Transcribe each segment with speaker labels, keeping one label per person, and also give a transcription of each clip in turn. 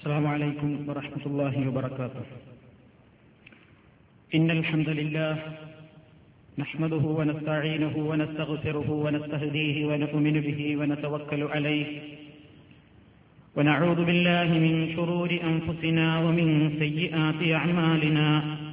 Speaker 1: السلام عليكم ورحمة الله وبركاته. إن الحمد لله نحمده ونستعينه ونستغفره ونستهديه ونؤمن به ونتوكل عليه ونعوذ بالله من شرور أنفسنا ومن سيئات أعمالنا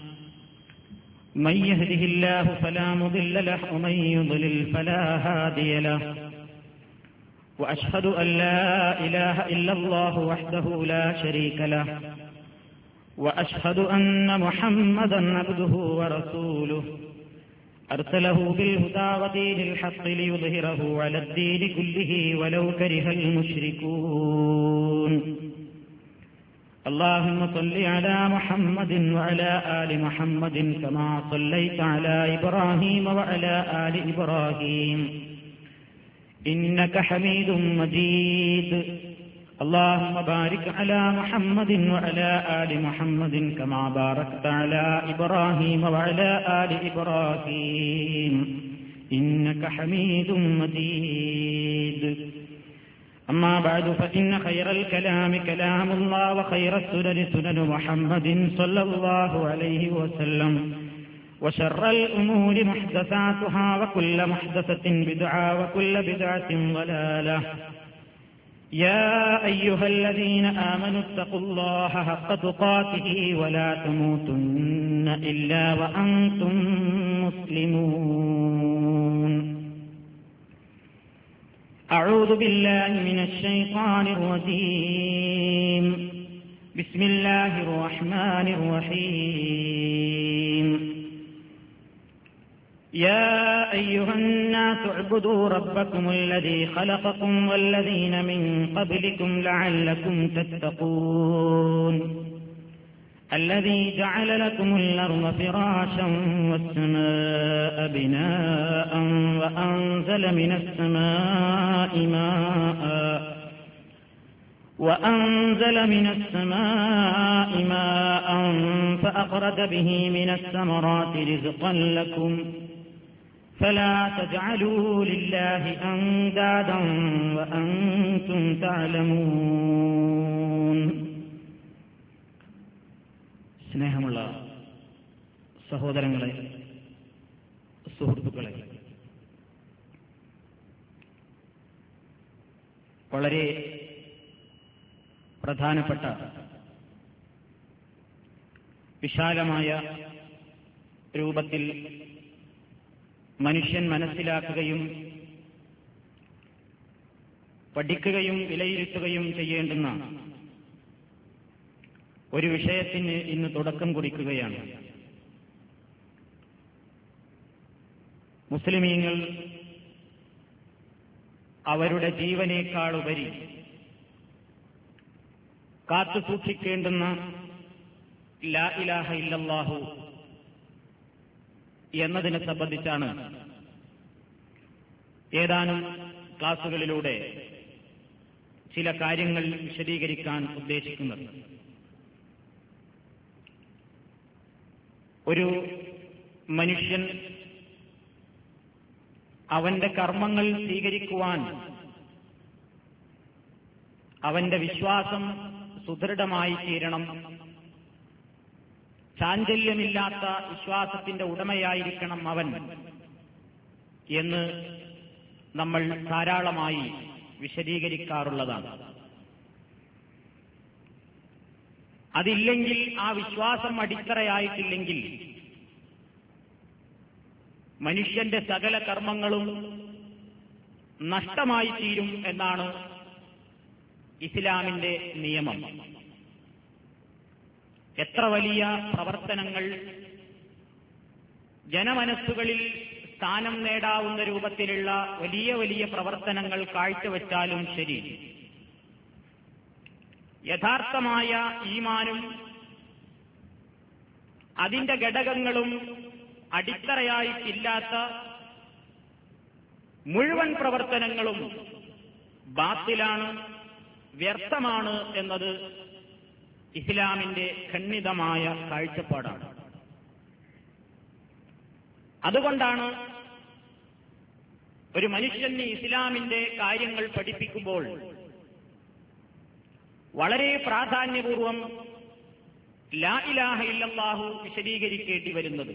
Speaker 1: من يهده الله فلا مضل له ومن يضلل فلا هادي له وأشهد أن لا إله إلا الله وحده لا شريك له وأشهد أن محمدا عبده ورسوله أرسله بالهدى ودين الحق ليظهره على الدين كله ولو كره المشركون. اللهم صل على محمد وعلى آل محمد كما صليت على إبراهيم وعلى آل إبراهيم إنك حميد مجيد. اللهم بارك على محمد وعلى آل محمد كما باركت على إبراهيم وعلى آل إبراهيم إنك حميد مجيد. أما بعد فإن خير الكلام كلام الله وخير السنن سنن محمد صلى الله عليه وسلم وشر الأمور محدثاتها وكل محدثة بدعة وكل بدعة ضلالة. يا أيها الذين آمنوا اتقوا الله حق تقاته ولا تموتن إلا وأنتم مسلمون. أعوذ بالله من الشيطان الرجيم. بسم الله الرحمن الرحيم. يا أيها الناس اعبدوا ربكم الذي خلقكم والذين من قبلكم لعلكم تتقون. الذي جعل لكم الأرض فراشا والسماء بناء وأنزل من السماء ماء فأخرج به من الثمرات رزقا لكم فلا تجعلوا لله أندادا وأنتم تعلمون. സ്നേഹമുള്ള സഹോദരങ്ങളെ, സുഹൃത്തുക്കളെ, വളരെ പ്രധാനപ്പെട്ട വിശാലമായ രൂപത്തിൽ മനുഷ്യൻ മനസ്സിലാക്കുകയും പഠിക്കുകയും വിലയിരുത്തുകയും ചെയ്യേണ്ടുന്ന ഒരു വിഷയത്തിന് ഇന്ന് തുടക്കം കുറിക്കുകയാണ്. മുസ്ലിമീങ്ങൾ അവരുടെ ജീവനേക്കാളുപരി കാത്തുസൂക്ഷിക്കേണ്ടുന്ന ലാ ഇലാഹ ഇല്ലല്ലാഹു എന്നതിനെ സംബന്ധിച്ചാണ് ഏതാനും ക്ലാസുകളിലൂടെ ചില കാര്യങ്ങൾ വിശദീകരിക്കാൻ ഉദ്ദേശിക്കുന്നത്. ഒരു മനുഷ്യൻ അവന്റെ കർമ്മങ്ങൾ സ്വീകരിക്കുവാൻ അവന്റെ വിശ്വാസം സുദൃഢമായി തീരണം. ചാഞ്ചല്യമില്ലാത്ത വിശ്വാസത്തിന്റെ ഉടമയായിരിക്കണം അവൻ എന്ന് നമ്മൾ ധാരാളമായി വിശദീകരിക്കാറുള്ളതാണ്. അതില്ലെങ്കിൽ, ആ വിശ്വാസം അടിത്തറയായിട്ടില്ലെങ്കിൽ മനുഷ്യന്റെ സകല കർമ്മങ്ങളും നഷ്ടമായി തീരും എന്നാണ് ഇസ്ലാമിന്റെ നിയമം. എത്ര വലിയ പ്രവർത്തനങ്ങൾ ജനമനസ്സുകളിൽ സ്ഥാനം നേടാവുന്ന രൂപത്തിലുള്ള വലിയ വലിയ പ്രവർത്തനങ്ങൾ കാഴ്ചവെച്ചാലും ശരി, യഥാർത്ഥമായ ഈമാനും അതിന്റെ ഘടകങ്ങളും അടിത്തറയായിട്ടില്ലാത്ത മുഴുവൻ പ്രവർത്തനങ്ങളും ബാത്തിലാണ്, വ്യർത്ഥമാണ് എന്നത് ഇസ്ലാമിന്റെ ഖണ്ഡിതമായ കാഴ്ചപ്പാടാണ്. അതുകൊണ്ടാണ് ഒരു മനുഷ്യന് ഇസ്ലാമിന്റെ കാര്യങ്ങൾ പഠിപ്പിക്കുമ്പോൾ വളരെ പ്രാധാന്യപൂർവം ലാ ഇലാഹ ഇല്ലല്ലാഹു വിശദീകരിക്കേണ്ടി വരുന്നത്.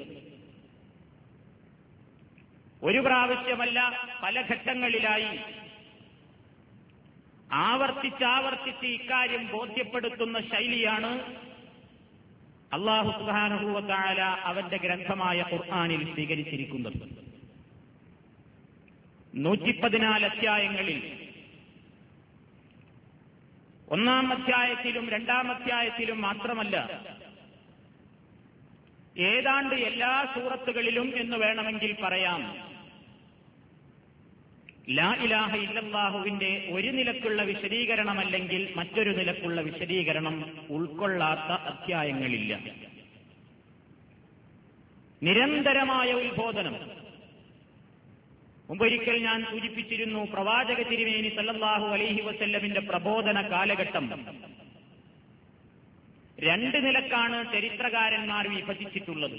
Speaker 1: ഒരു പ്രാവശ്യമല്ല, പല ഘട്ടങ്ങളിലായി ആവർത്തിച്ചാവർത്തിച്ച് ഇക്കാര്യം ബോധ്യപ്പെടുത്തുന്ന ശൈലിയാണ് അല്ലാഹു സുബ്ഹാനഹു വ തആല അവന്റെ ഗ്രന്ഥമായ ഖുർആനിൽ സ്വീകരിച്ചിരിക്കുന്നത്. 114 അധ്യായങ്ങളിൽ ഒന്നാം അധ്യായത്തിലും രണ്ടാം അധ്യായത്തിലും മാത്രമല്ല, ഏതാണ്ട് എല്ലാ സൂറത്തുകളിലും എന്ന് വേണമെങ്കിൽ പറയാം, ലാ ഇലാഹ ഇല്ലല്ലാഹുവിന്റെ ഒരു നിലക്കുള്ള വിശദീകരണമല്ലെങ്കിൽ മറ്റൊരു നിലക്കുള്ള വിശദീകരണം ഉൾക്കൊള്ളാത്ത അധ്യായങ്ങളില്ല. നിരന്തരമായ ഉത്ബോധനം. മുമ്പൊരിക്കൽ ഞാൻ സൂചിപ്പിച്ചിരുന്നു, പ്രവാചക തിരുമേനി സല്ലല്ലാഹു അലൈഹി വസല്ലമിന്റെ പ്രബോധന കാലഘട്ടം 2 നിലക്കാണ് ചരിത്രകാരന്മാർ വിഭജിച്ചിട്ടുള്ളത്.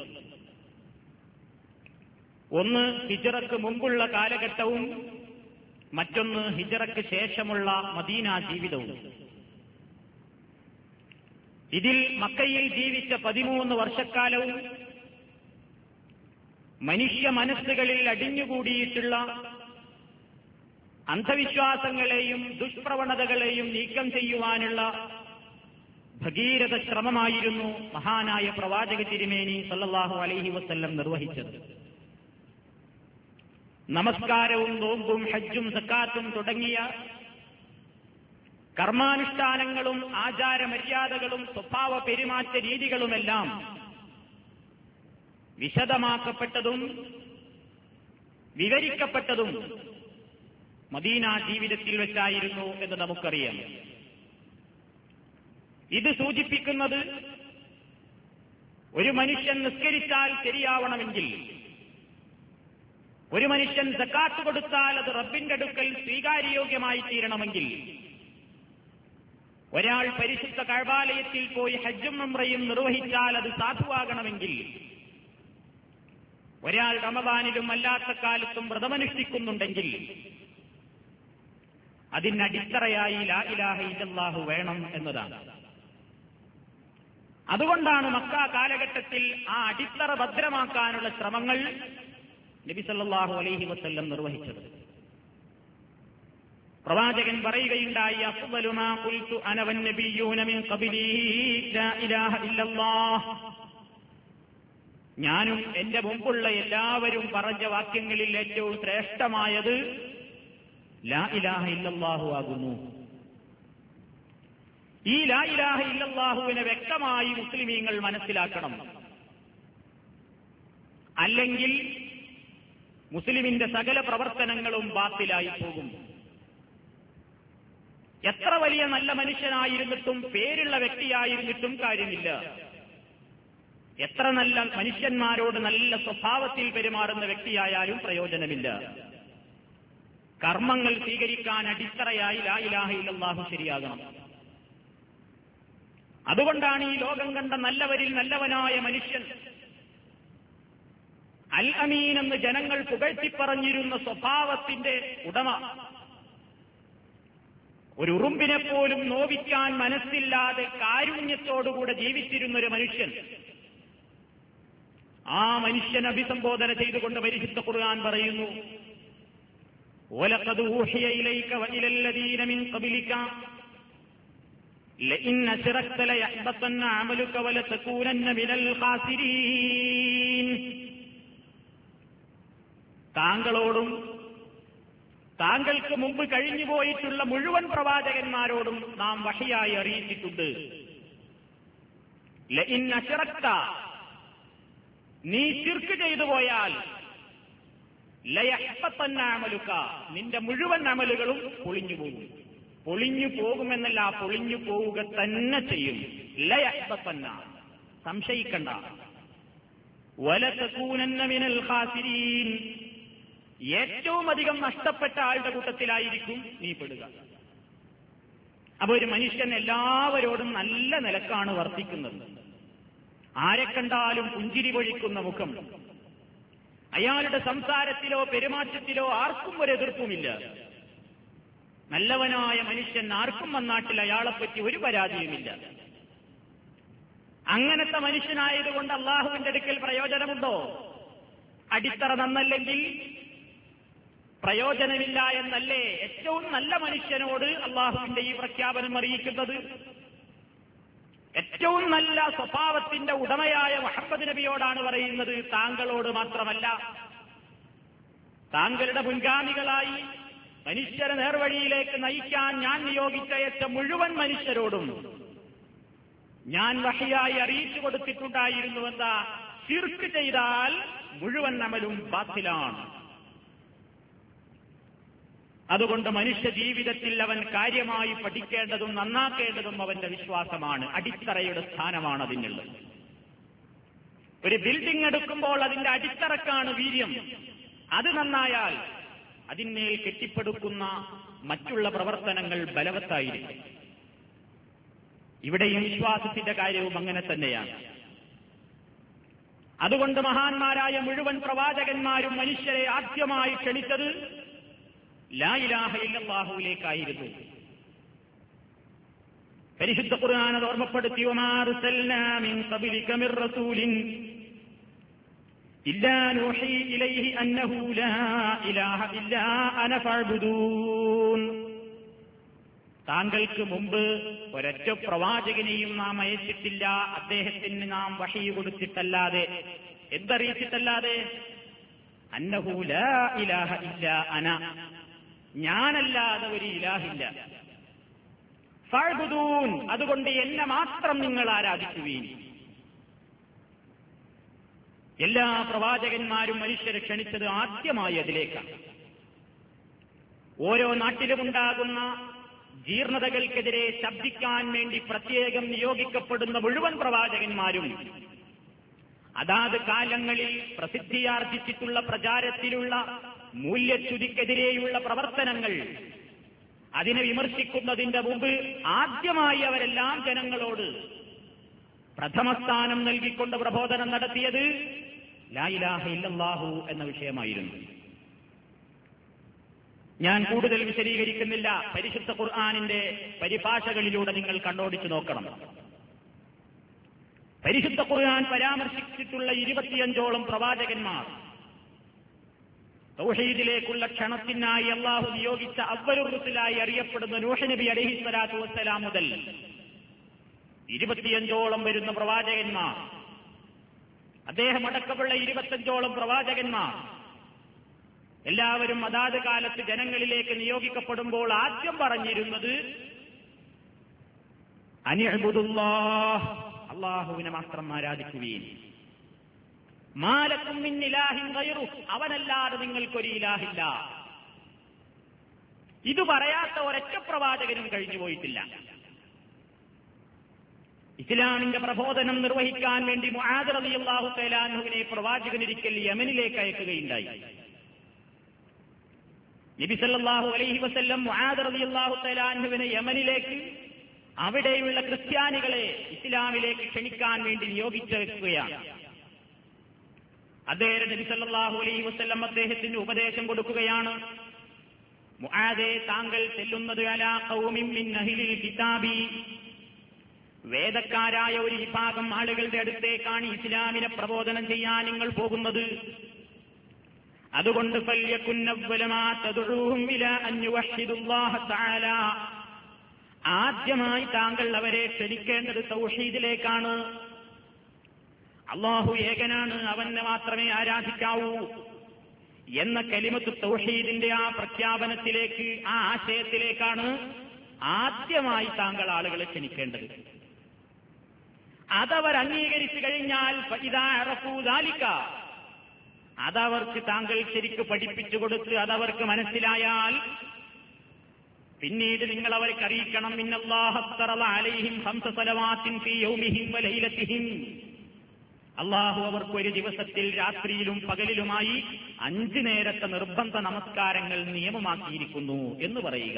Speaker 1: ഒന്ന് ഹിജ്റക്ക് മുമ്പുള്ള കാലഘട്ടവും മറ്റൊന്ന് ഹിജ്റക്ക് ശേഷമുള്ള മദീന ജീവിതവും. ഇതിൽ മക്കയിൽ ജീവിച്ച 13 വർഷക്കാലവും മനുഷ്യ മനസ്സുകളിൽ അടിഞ്ഞുകൂടിയിട്ടുള്ള അന്ധവിശ്വാസങ്ങളെയും ദുഷ്പ്രവണതകളെയും നീക്കം ചെയ്യുവാനുള്ള ഭഗീരഥ ശ്രമമായിരുന്നു മഹാനായ പ്രവാചക തിരുമേനി സല്ലല്ലാഹു അലൈഹി വസല്ലം നിർവഹിച്ചത്. നമസ്കാരവും നോമ്പും ഹജ്ജും സക്കാത്തും തുടങ്ങിയ കർമാനുഷ്ഠാനങ്ങളും ആചാരമര്യാദകളും സ്വഭാവ പെരുമാറ്റ രീതികളുമെല്ലാം വിശദമാക്കപ്പെട്ടതും വിവരിക്കപ്പെട്ടതും മദീന ജീവിതത്തിൽ വെച്ചായിരുന്നു എന്ന് നമുക്കറിയാം. ഇത് സൂചിപ്പിക്കുന്നത്, ഒരു മനുഷ്യൻ നിസ്കരിച്ചാൽ ശരിയാവണമെങ്കിൽ, ഒരു മനുഷ്യൻ സക്കാത്ത് കൊടുത്താൽ അത് റബ്ബിന്റെ അടുക്കൽ സ്വീകാര്യോഗ്യമായി തീരണമെങ്കിൽ, ഒരാൾ പരിശുദ്ധ കഅബാലയത്തിൽ പോയി ഹജ്ജും ഉംറയും നിർവഹിച്ചാൽ അത് സാധുവാകണമെങ്കിൽ, ഒരാൾ റമദാനിലും അല്ലാത്ത കാലത്തും വ്രതമനുഷ്ഠിക്കുന്നുണ്ടെങ്കിൽ അതിനടിത്തറയായി ലാ ഇലാഹ ഇല്ലല്ലാഹു വേണം എന്നതാണ്. അതുകൊണ്ടാണ് മക്ക കാലഘട്ടത്തിൽ ആ അടിത്തറ ഭദ്രമാക്കാനുള്ള ശ്രമങ്ങൾ നബി സല്ലല്ലാഹു അലൈഹി വസല്ലം നിർവഹിച്ചത്. പ്രവാചകൻ പറയുകയുണ്ടായി, അഫ്ളലു മാ ഖുൽതു അന വന്നബിയ്യൂന മിൻ ഖബ്ലി ലാ ഇലാഹ ഇല്ലല്ലാഹ്. ഞാനും എന്റെ മുമ്പുള്ള എല്ലാവരും പറഞ്ഞ വാക്യങ്ങളിൽ ഏറ്റവും ശ്രേഷ്ഠമായത് ലാ ഇലാഹ ഇല്ലല്ലാഹു ആകുന്നു. ഈ ലാ ഇലാഹ ഇല്ലല്ലാഹുവിനെ വ്യക്തമായി മുസ്ലിമീങ്ങൾ മനസ്സിലാക്കണം. അല്ലെങ്കിൽ മുസ്ലിമിന്റെ സകല പ്രവർത്തനങ്ങളും ബാത്തിലായി പോകും. എത്ര വലിയ നല്ല മനുഷ്യനായിരുന്നിട്ടും, പേരുള്ള വ്യക്തിയായിരുന്നിട്ടും കാര്യമില്ല. എത്ര നല്ല മനുഷ്യന്മാരോട് നല്ല സ്വഭാവത്തിൽ പെരുമാറുന്ന വ്യക്തിയായാലും പ്രയോജനമില്ല. കർമ്മങ്ങൾ സ്വീകരിക്കാൻ അടിത്തറയായി ലാ ഇലാഹ ഇല്ലല്ലാഹു ശരിയാകണം. അതുകൊണ്ടാണ് ഈ ലോകം കണ്ട നല്ലവരിൽ നല്ലവനായ മനുഷ്യൻ, അൽ അമീൻ എന്ന് ജനങ്ങൾ പുകഴ്ത്തിപ്പറഞ്ഞിരുന്ന സ്വഭാവത്തിന്റെ ഉടമ, ഒരു ഉറുമ്പിനെ പോലും നോവിക്കാൻ മനസ്സില്ലാതെ കാരുണ്യത്തോടുകൂടെ ജീവിച്ചിരുന്നൊരു മനുഷ്യൻ, ആ മനുഷ്യൻ അഭിസംബോധന ചെയ്തുകൊണ്ട് പരിശുദ്ധ ഖുർആൻ പറയുന്നു, വലഖദ് ഊഹിയ ഇലൈക വഇലൽ ലദീന മിൻ ഖബ്ലിക ലഇൻ അശ്റക്ത ലയഹ്ബതന്ന അമലുക വലതകൂനന്ന മിനൽ ഖാസിരീൻ. താങ്കളോടും താങ്കൾക്ക് മുമ്പ് കഴിഞ്ഞുപോയിട്ടുള്ള മുഴുവൻ പ്രവാചകന്മാരോടും നാം വഹയായി അറിയിച്ചിട്ടുണ്ട്. ലഇൻ അശ്റക്ത, നീ ശിർക്ക് ചെയ്തു പോയാൽ, ലയഹ്ബതന്ന അമലുക, നിന്റെ മുഴുവൻ അമലുകളും പൊളിഞ്ഞു പോകും. പൊളിഞ്ഞു പോകുമെന്നല്ല, പൊളിഞ്ഞു പോവുക തന്നെ ചെയ്യും. ലയഹ്ബതന്ന, സംശയിക്കണ്ട. വലതകൂനന്ന മിനൽ ഖാസിരീൻ, ഏറ്റവും അധികം നഷ്ടപ്പെട്ട ആളുടെ കൂട്ടത്തിലായിരിക്കും നീ പെടുക. അപ്പൊ ഒരു മനുഷ്യൻ എല്ലാവരോടും നല്ല നിലക്കാണ് വർത്തിക്കുന്നത്. ആരെ കണ്ടാലും പുഞ്ചിരി പൊഴിക്കുന്ന മുഖം, അയാളുടെ സംസാരത്തിലോ പെരുമാറ്റത്തിലോ ആർക്കും ഒരു എതിർപ്പുമില്ല. നല്ലവനായ മനുഷ്യൻ ആർക്കും വന്നാട്ടിൽ അയാളെപ്പറ്റി ഒരു പരാതിയുമില്ല. അങ്ങനത്തെ മനുഷ്യനായതുകൊണ്ട് അള്ളാഹുവിന്റെ അടുക്കൽ പ്രയോജനമുണ്ടോ? അടിത്തറ നന്നല്ലെങ്കിൽ പ്രയോജനമില്ല എന്നല്ലേ ഏറ്റവും നല്ല മനുഷ്യനോട് അള്ളാഹുവിന്റെ ഈ പ്രഖ്യാപനം അറിയിക്കുന്നത്? ഏറ്റവും നല്ല സ്വഭാവത്തിന്റെ ഉടമയായ മുഹമ്മദ് നബിയോടാണ് പറയുന്നത്, താങ്കളോട് മാത്രമല്ല, താങ്കളുടെ മുൻഗാമികളായി മനുഷ്യരെ നേർവഴിയിലേക്ക് നയിക്കാൻ ഞാൻ നിയോഗിച്ചയച്ച മുഴുവൻ മനുഷ്യരോടും ഞാൻ വഹിയായി അറിയിച്ചു കൊടുത്തിട്ടുണ്ടായിരുന്നുവെന്ന ശിർക്ക് ചെയ്താൽ മുഴുവൻ അമലും ബാത്തിലാണ്. അതുകൊണ്ട് മനുഷ്യ ജീവിതത്തിൽ അവൻ കാര്യമായി പഠിക്കേണ്ടതും നന്നാക്കേണ്ടതും അവന്റെ വിശ്വാസമാണ്. അടിത്തറയുടെ സ്ഥാനമാണ് അതിനുള്ളത്. ഒരു ബിൽഡിംഗ് എടുക്കുമ്പോൾ അതിന്റെ അടിത്തറക്കാണ് വീര്യം. അത് നന്നായാൽ അതിന്മേൽ കെട്ടിപ്പടുക്കുന്ന മറ്റുള്ള പ്രവർത്തനങ്ങൾ ബലവത്തായിരിക്കും. ഇവിടെയും വിശ്വാസത്തിന്റെ കാര്യവും അങ്ങനെ തന്നെയാണ്. അതുകൊണ്ട് മഹാന്മാരായ മുഴുവൻ പ്രവാചകന്മാരും മനുഷ്യരെ ആദ്യമായി ക്ഷണിച്ചത് ലാ ഇലാഹ ഇല്ലല്ലാഹുവിലേക്കായിരുന്നു. പരിശുദ്ധ ഖുർആൻ അത് ഓർമ്മപ്പെടുത്തി, വമാ അർസൽനാ മിൻ ഖബ്ലിക മിർ റസൂലിൻ ഇല്ലാ നൂഹി ഇലൈഹി അന്നഹു ലാ ഇലാഹ ഇല്ലാ അന ഫഅ്ബുദൂൻ. താങ്കൾക്ക് മുമ്പ് ഒരൊറ്റ പ്രവാചകനെയും നാം അയച്ചിട്ടില്ല, അദ്ദേഹത്തിന് നാം വഹീ കൊടുത്തിട്ടല്ലാതെ. എന്തറിയിച്ചിട്ടല്ലാതെ? അന്നഹു ലാ ഇലാഹ ഇല്ലാ അന, ഞാനല്ലാതെ ഒരു ഇലാഹില്ല. ഫഅ്ബുദൂൻ, അതുകൊണ്ട് എന്നെ മാത്രം നിങ്ങൾ ആരാധിക്കുവീൻ. എല്ലാ പ്രവാചകന്മാരും മനുഷ്യരെ ക്ഷണിച്ചത് ആദ്യമായി അതിലേക്കാണ്. ഓരോ നാട്ടിലുമുണ്ടാകുന്ന ജീർണതകൾക്കെതിരെ ശബ്ദിക്കാൻ വേണ്ടി പ്രത്യേകം നിയോഗിക്കപ്പെടുന്ന മുഴുവൻ പ്രവാചകന്മാരും അതാത് കാലങ്ങളിൽ പ്രസിദ്ധിയാർജിച്ചിട്ടുള്ള പ്രചാരത്തിലുള്ള മൂല്യച്യുതിക്കെതിരെയുള്ള പ്രവർത്തനങ്ങൾ അതിനെ വിമർശിക്കുന്നതിന്റെ മുമ്പ് ആദ്യമായി അവരെല്ലാം ജനങ്ങളോട് പ്രഥമസ്ഥാനം നൽകിക്കൊണ്ട് പ്രബോധനം നടത്തിയത് ലാ ഇലാഹ ഇല്ലല്ലാഹു എന്ന വിഷയമായിരുന്നു. ഞാൻ കൂടുതൽ വിശദീകരിക്കുന്നില്ല. പരിശുദ്ധ ഖുർആനിന്റെ പരിഭാഷകളിലൂടെ നിങ്ങൾ കണ്ണോടിച്ചു നോക്കണം. പരിശുദ്ധ ഖുർആൻ പരാമർശിച്ചിട്ടുള്ള 25ഓളം പ്രവാചകന്മാർ തൗഹീദിലേക്കുള്ള ക്ഷണത്തിനായി അള്ളാഹു നിയോഗിച്ച അവ്വലുർ റുസുലായി അറിയപ്പെടുന്ന നൂഹ് നബി അലൈഹിസ്സലാത്തു വസ്സലാം മുതൽ 25ഓളം വരുന്ന പ്രവാചകന്മാർ, അദ്ദേഹം അടക്കമുള്ള 25ഓളം പ്രവാചകന്മാർ എല്ലാവരും അതാത് കാലത്ത് ജനങ്ങളിലേക്ക് നിയോഗിക്കപ്പെടുമ്പോൾ ആദ്യം പറഞ്ഞിരുന്നത് അനിഅ്ബുദുല്ലാഹ്, അല്ലാഹുവിനെ മാത്രം ആരാധിക്കുകയും, മാലക്കും മിൻ ഇലാഹിൻ ഗൈറുഹു, അവനല്ലാതെ നിങ്ങൾക്കൊരു ഇലാഹില്ല. ഇത് പറയാത്ത ഒരൊറ്റ പ്രവാചകനും കഴിഞ്ഞുപോയിട്ടില്ല. ഇസ്ലാമിന്റെ പ്രബോധനം നിർവഹിക്കാൻ വേണ്ടി മുആദ് റളിയല്ലാഹു തആല അൻഹുവിനെ പ്രവാചകനൊരിക്കൽ യമനിലേക്ക് അയക്കുകയുണ്ടായി. നബി സല്ലല്ലാഹു അലൈഹി വസല്ലം മുആദ് റളിയല്ലാഹു തആല അൻഹുവിനെ യമനിലേക്ക് അവിടെയുള്ള ക്രിസ്ത്യാനികളെ ഇസ്ലാമിലേക്ക് ക്ഷണിക്കാൻ വേണ്ടി നിയോഗിച്ചു വെക്കുകയാണ്. അദ്ദേഹം നബി സല്ലല്ലാഹു അലൈഹി വസല്ലം അദ്ദേഹത്തിന് ഉപദേശം കൊടുക്കുകയാണ്. മുആദേ, താങ്കൾ ചെല്ലുന്നത് അലാ ഖൗമിൻ മിൻ അഹ്ലിൽ കിതാബി, വേദക്കാരായ ഒരു വിഭാഗം ആളുകളുടെ അടുത്തേക്കാണ് ഇസ്ലാമിനെ പ്രബോധനം ചെയ്യാൻ നിങ്ങൾ പോകുന്നത്. അതുകൊണ്ട് ഫല്യകുൻ അവ്വല മാ തദ്ഉഹും ഇലാ അൻ യുവഹ്ഹിദുല്ലാഹ തആല, ആദ്യമായി താങ്കൾ അവരെ ക്ഷണിക്കേണ്ടത് തൗഹീദിലേക്കാണ്. അല്ലാഹു ഏകനാണ്, അവനെ മാത്രമേ ആരാധിക്കാവൂ എന്ന കലിമത്ത് തൗഹീദിന്റെ ആ പ്രഖ്യാപനത്തിലേക്ക്, ആ ആശയത്തിലേക്കാണ് ആദ്യമായി താങ്കൾ ആളുകളെ ക്ഷണിക്കേണ്ടത്. അതവർ അംഗീകരിച്ചു കഴിഞ്ഞാൽ ഫഇദാ അറഫൂ ദാലിക, അതവർക്ക് താങ്കൾ ശരിക്ക് പഠിപ്പിച്ചു കൊടുത്ത് അതവർക്ക് മനസ്സിലായാൽ പിന്നീട് നിങ്ങൾ അവർക്ക് അറിയിക്കണം, ഇന്നല്ലാഹ ഫറള അലൈഹിം ഖംസ സലവാത്തിൻ ഫീ യൗമിഹിം വലൈലതിഹിം, അല്ലാഹു അവർക്ക് ഒരു ദിവസത്തിൽ രാത്രിയിലും പകലിലുമായി 5 നേരത്തെ നിർബന്ധ നമസ്കാരങ്ങൾ നിയമമാക്കിയിരിക്കുന്നു എന്ന് പറയുക.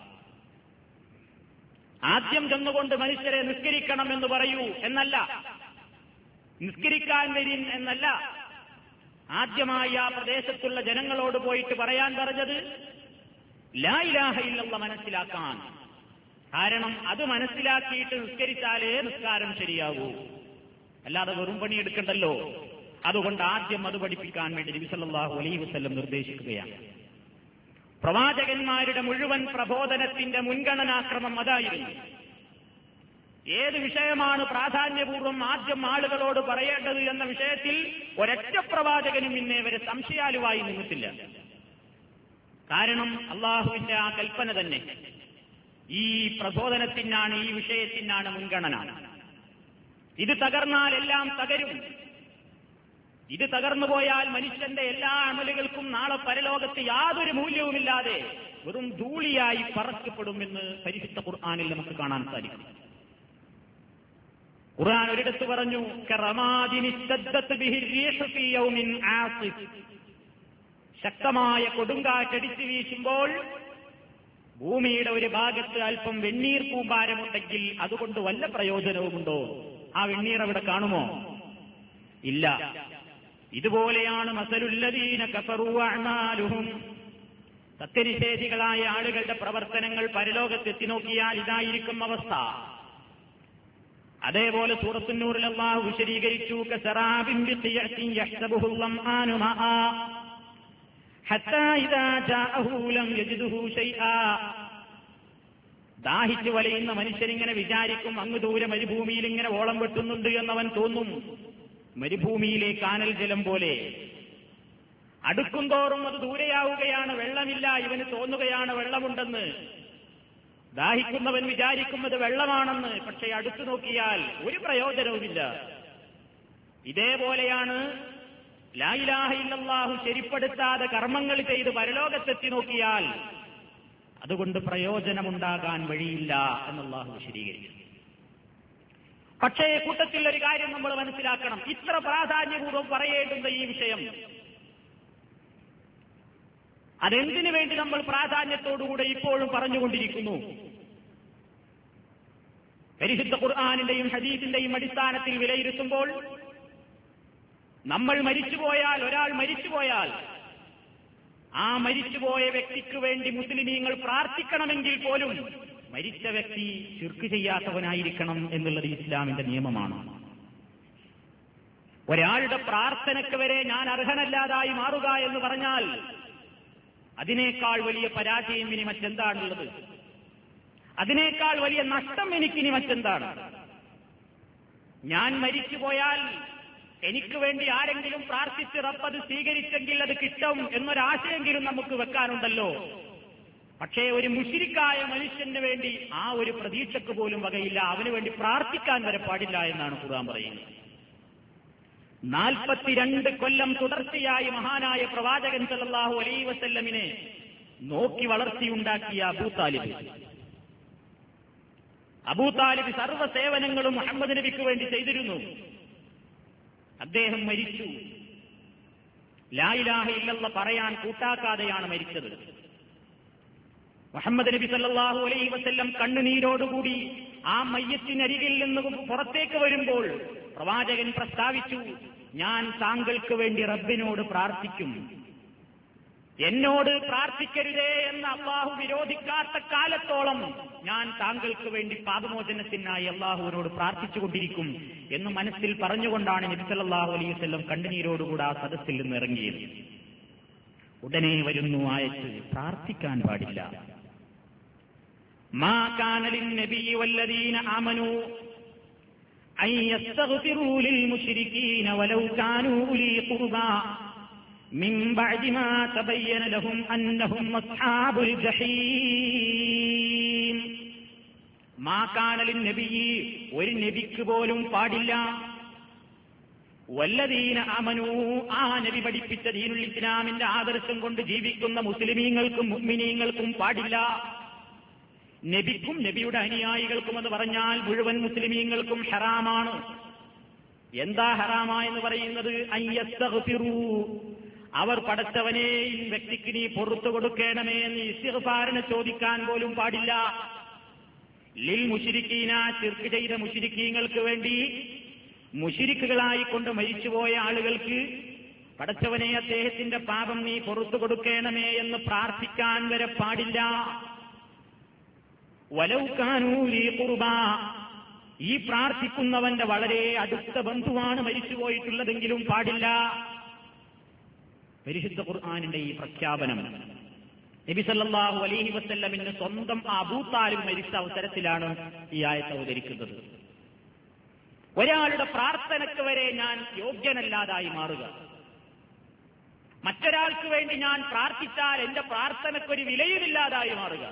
Speaker 1: ആദ്യം ചെന്നുകൊണ്ട് മനുഷ്യരെ നിസ്കരിക്കണം എന്ന് പറയൂ എന്നല്ല, നിസ്കരിക്കാൻ വരിൻ എന്നല്ല. ആദ്യമായി ആ പ്രദേശത്തുള്ള ജനങ്ങളോട് പോയിട്ട് പറയാൻ പറഞ്ഞത് ലാ ഇലാഹ ഇല്ലല്ലാഹ് മനസ്സിലാക്കാൻ. കാരണം അത് മനസ്സിലാക്കിയിട്ട് നിസ്കരിച്ചാലേ നിസ്കാരം ശരിയാകൂ, അല്ലാതെ വെറും പണിയെടുക്കണ്ടല്ലോ. അതുകൊണ്ട് ആദ്യം അത് പഠിപ്പിക്കാൻ വേണ്ടി നബി സല്ലല്ലാഹു അലൈഹി വസല്ലം നിർദ്ദേശിക്കുകയാണ്. പ്രവാചകന്മാരുടെ മുഴുവൻ പ്രബോധനത്തിന്റെ മുൻഗണനാക്രമം അതായിരുന്നു. ഏത് വിഷയമാണ് പ്രാധാന്യപൂർവ്വം ആദ്യം ആളുകളോട് പറയേണ്ടത് എന്ന വിഷയത്തിൽ ഒരൊറ്റ പ്രവാചകനും ഇന്നേ വരെ സംശയാലുവായി നിന്നിട്ടില്ല. കാരണം അള്ളാഹുവിന്റെ ആ കൽപ്പന തന്നെ ഈ പ്രബോധനത്തിനാണ്, ഈ വിഷയത്തിനാണ് മുൻഗണന. ഇത് തകർന്നാൽ എല്ലാം തകരും. ഇത് തകർന്നുപോയാൽ മനുഷ്യന്റെ എല്ലാ അമലുകൾക്കും നാളെ പരലോകത്ത് യാതൊരു മൂല്യവുമില്ലാതെ വെറും ധൂളിയായി പറക്കപ്പെടുമെന്ന് പരിശുദ്ധ ഖുർആനിൽ നമുക്ക് കാണാൻ സാധിക്കും. ഖുർആൻ ഒരിടത്ത് പറഞ്ഞു, ശക്തമായ കൊടുങ്കാറ്റടിച്ചു വീശുമ്പോൾ ഭൂമിയുടെ ഒരു ഭാഗത്ത് അല്പം വെണ്ണീർ കൂമ്പാരമുണ്ടെങ്കിൽ അതുകൊണ്ട് വല്ല പ്രയോജനവുമുണ്ടോ? ആ വെണ്ണീർ അവിടെ കാണുമോ? ഇല്ല. ഇതുപോലെയാണ് മസലുല്ലദീന കഫറൂ അഅ്മാലുഹും, സത്യനിഷേധികളായ ആളുകളുടെ പ്രവർത്തനങ്ങൾ പരലോകത്തെത്തി നോക്കിയാൽ ഇതായിരിക്കും അവസ്ഥ. അതേപോലെ സൂറത്തുൻ നൂറിൽ അല്ലാഹു വിശദീകരിച്ചു, കസറാബിൻ ബിഖിയത്തിൻ യഹ്സബുഹു ളംആനു മആ ഹത്താ ഇദാ ജാഅഹു ലം യജിദുഹു ശൈആ. ദാഹിച്ചു വലയുന്ന മനുഷ്യരിങ്ങനെ വിചാരിക്കും, അങ്ങ് ദൂരെ മരുഭൂമിയിൽ ഇങ്ങനെ ഓളം വെട്ടുന്നുണ്ട് എന്നവൻ തോന്നും. മരുഭൂമിയിലെ കാനൽ ജലം പോലെ അടുക്കും തോറും അത് ദൂരെയാവുകയാണ്, വെള്ളമില്ല. ഇവന് തോന്നുകയാണ് വെള്ളമുണ്ടെന്ന്. ദാഹിക്കുന്നവൻ വിചാരിക്കുന്നത് വെള്ളമാണെന്ന്. പക്ഷേ അടുത്തു നോക്കിയാൽ ഒരു പ്രയോജനവുമില്ല. ഇതേപോലെയാണ് ലാ ഇലാഹ ഇല്ലല്ലാഹു ശരിപ്പെടുത്താതെ കർമ്മങ്ങൾ ചെയ്ത് പരലോകത്തെത്തി നോക്കിയാൽ അതുകൊണ്ട് പ്രയോജനമുണ്ടാകാൻ വഴിയില്ല എന്നല്ലാഹു വിശദീകരിച്ചു. പക്ഷേ കൂട്ടത്തിൽ ഒരു കാര്യം നമ്മൾ മനസ്സിലാക്കണം, ഇത്ര പ്രാധാന്യപൂർവ്വം പറയേണ്ടുന്ന ഈ വിഷയം അതെന്തിനു വേണ്ടി നമ്മൾ പ്രാധാന്യത്തോടുകൂടെ ഇപ്പോഴും പറഞ്ഞുകൊണ്ടിരിക്കുന്നു? പരിശുദ്ധ ഖുർആനിന്റെയും ഹദീസിന്റെയും അടിസ്ഥാനത്തിൽ വിലയിരുത്തുമ്പോൾ നമ്മൾ മരിച്ചുപോയാൽ, ഒരാൾ മരിച്ചുപോയാൽ ആ മരിച്ചുപോയ വ്യക്തിക്ക് വേണ്ടി മുസ്ലിമീങ്ങൾ പ്രാർത്ഥിക്കണമെങ്കിൽ പോലും മരിച്ച വ്യക്തി ശിർക്ക് ചെയ്യാത്തവനായിരിക്കണം എന്നുള്ളത് ഇസ്ലാമിന്റെ നിയമമാണ്. ഒരാളുടെ പ്രാർത്ഥനയ്ക്ക് വരെ ഞാൻ അർഹനല്ലാതായി മാറുക എന്ന് പറഞ്ഞാൽ അതിനേക്കാൾ വലിയ പരാജയം ഇനി മറ്റെന്താണുള്ളത്? അതിനേക്കാൾ വലിയ നഷ്ടം എനിക്കിനി മറ്റെന്താണ്? ഞാൻ മരിച്ചുപോയാൽ എനിക്ക് വേണ്ടി ആരെങ്കിലും പ്രാർത്ഥിച്ച് റബ്ബ് സ്വീകരിച്ചെങ്കിൽ അത് കിട്ടും എന്നൊരാശയെങ്കിലും നമുക്ക് വെക്കാനുണ്ടല്ലോ. പക്ഷേ ഒരു മുശ്രിക്കായ മനുഷ്യന് വേണ്ടി ആ ഒരു പ്രതീക്ഷക്ക് പോലും വകയില്ല, അവന് വേണ്ടി പ്രാർത്ഥിക്കാൻ വരെ പാടില്ല എന്നാണ് ഖുർആൻ പറയുന്നത്. 42 കൊല്ലം തുടർച്ചയായി മഹാനായ പ്രവാചകൻ സല്ലല്ലാഹു അലൈഹി വസല്ലമിനെ നോക്കി വളർത്തിയുണ്ടാക്കിയ അബൂ താലിബ് സർവ്വ സേവനങ്ങളും മുഹമ്മദ് നബിക്ക് വേണ്ടി ചെയ്തിരുന്നു. അദ്ദേഹം മരിച്ചു. ലാ ഇലാഹ ഇല്ലല്ലാഹ് പറയാൻ കൂട്ടാക്കാതെയാണ് മരിച്ചത്. മുഹമ്മദ് നബി സല്ലല്ലാഹു അലൈഹി വസല്ലം കണ്ണുനീരോടുകൂടി ആ മയ്യത്തിനരികിൽ നിന്ന് പുറത്തേക്ക് വരുമ്പോൾ പ്രവാചകൻ പ്രസ്താവിച്ചു, ഞാൻ താങ്കൾക്ക് വേണ്ടി റബ്ബിനോട് പ്രാർത്ഥിക്കും. എന്നോട് പ്രാർത്ഥിക്കരുതേ എന്ന് അള്ളാഹു വിരോധിക്കാത്ത കാലത്തോളം ഞാൻ താങ്കൾക്ക് വേണ്ടി പാപമോചനത്തിനായി അള്ളാഹുവിനോട് പ്രാർത്ഥിച്ചുകൊണ്ടിരിക്കും എന്ന് മനസ്സിൽ പറഞ്ഞുകൊണ്ടാണ് നബി സല്ലല്ലാഹു അലൈഹി വസല്ലം കണ്ണുനീരോടുകൂടി ആ സദസ്സിൽ നിന്ന് ഇറങ്ങിയത്. ഉടനെ വരുന്നു ആയത്ത്, പ്രാർത്ഥിക്കാൻ പാടില്ല. മാ കാന ലിന്നബിയ്യി വല്ലദീന ആമനൂ അൻ യസ്തഗ്ഫിറൂ ലിൽ മുശ്രികീന വലൗ കാനൂ ഉലീ ഖുർബാ മിൻ ബഅദി മാ തബയ്യന ലഹും അന്നഹും അസ്ഹാബുൽ ജഹീം. മാ കാന ലിന്നബിയ്യി, ഒരു നബിക്ക് പോലും പാടില്ല, വല്ലദീന ആമനൂ, ആ നബി പഠിപ്പിച്ച ദീനുൽ ഇസ്ലാമിന്റെ ആദർശം കൊണ്ട് ജീവിക്കുന്ന മുസ്ലിമീങ്ങൾക്കും മുഅ്മിനീങ്ങൾക്കും പാടില്ല. നബിക്കും നബിയുടെ അനുയായികൾക്കും എന്ന് പറഞ്ഞാൽ മുഴുവൻ മുസ്ലിമീങ്ങൾക്കും ഹറാമാണ്. എന്താ ഹറാമായെന്ന് പറയുന്നത്? അയ്യസ്തഗ്ഫിറൂ, അവർ പടച്ചവനെ ഈ വ്യക്തിക്ക് നീ പുറത്തു കൊടുക്കണമേ എന്ന് ഇസ്തിഗ്ഫാറിനെ ചോദിക്കാൻ പോലും പാടില്ല. ലിൽ മുശ്രിക്കീന, ശിർക്ക് ചെയ്ത മുശ്രിക്കീങ്ങൾക്ക് വേണ്ടി, മുശ്രിക്കുകളായിക്കൊണ്ട് മരിച്ചുപോയ ആളുകൾക്ക് പടച്ചവനെ അദ്ദേഹത്തിന്റെ പാപം നീ പുറത്തു കൊടുക്കണമേ എന്ന് പ്രാർത്ഥിക്കാൻ വരെ പാടില്ല. വലൗകാനൂ ലീ ഖുർബാ, ഈ പ്രാർത്ഥിക്കുന്നവന്റെ വളരെ അടുത്ത ബന്ധുവാണ് മരിച്ചുപോയിട്ടുള്ളതെങ്കിലും പാടില്ല. പരിശുദ്ധ ഖുർആനിന്റെ ഈ പ്രഖ്യാപനം നബി സല്ലല്ലാഹു അലൈഹി വസല്ലമിന് സ്വന്തം അബൂ താലിബ് മരിച്ച അവസരത്തിലാണ് ഈ ആയത്ത് അവതരിക്കുന്നത്. ഒരാളുടെ പ്രാർത്ഥനയ്ക്ക് വരെ ഞാൻ യോഗ്യനല്ലാതായി മാറുക, മറ്റൊരാൾക്ക് വേണ്ടി ഞാൻ പ്രാർത്ഥിച്ചാൽ എന്റെ പ്രാർത്ഥനയ്ക്കൊരു വിലയുമില്ലാതായി മാറുക.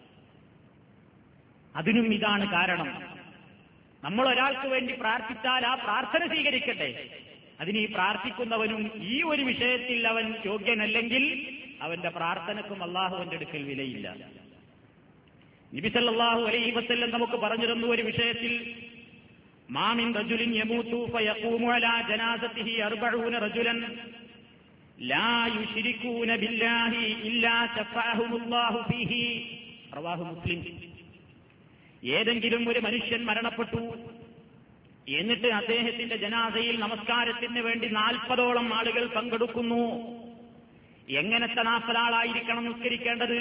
Speaker 1: അതിനും ഇതാണ് കാരണം. നമ്മൾ ഒരാൾക്ക് വേണ്ടി പ്രാർത്ഥിച്ചാൽ ആ പ്രാർത്ഥന സ്വീകരിക്കട്ടെ. അതിന് ഈ പ്രാർത്ഥിക്കുന്നവനും ഈ ഒരു വിഷയത്തിൽ അവൻ യോഗ്യനല്ലെങ്കിൽ അവന്റെ പ്രാർത്ഥനക്കും അള്ളാഹുവിന്റെ അടുക്കൽ വിലയില്ല. നബി സല്ലല്ലാഹു അലൈഹി വസല്ലം നമുക്ക് പറഞ്ഞു തന്നു ഒരു വിഷയത്തിൽ, മാ മിൻ റജുലിൻ യമൂതു ഫയഖൂമു അലാ ജനാസതിഹി 40 റജുലൻ ലാ യുശ്രികൂന ബില്ലാഹി ഇല്ലാ ശഫഅഹുമുല്ലാഹു ഫീഹി. റവാഹു മുസ്ലിം. ഏതെങ്കിലും ഒരു മനുഷ്യൻ മരണപ്പെട്ടു, എന്നിട്ട് അദ്ദേഹത്തിന്റെ ജനാസയിൽ നമസ്കാരത്തിന് വേണ്ടി 40ഓളം ആളുകൾ പങ്കെടുക്കുന്നു. എങ്ങനത്തെ 40 ആളായിരിക്കണം നിസ്കരിക്കേണ്ടത്?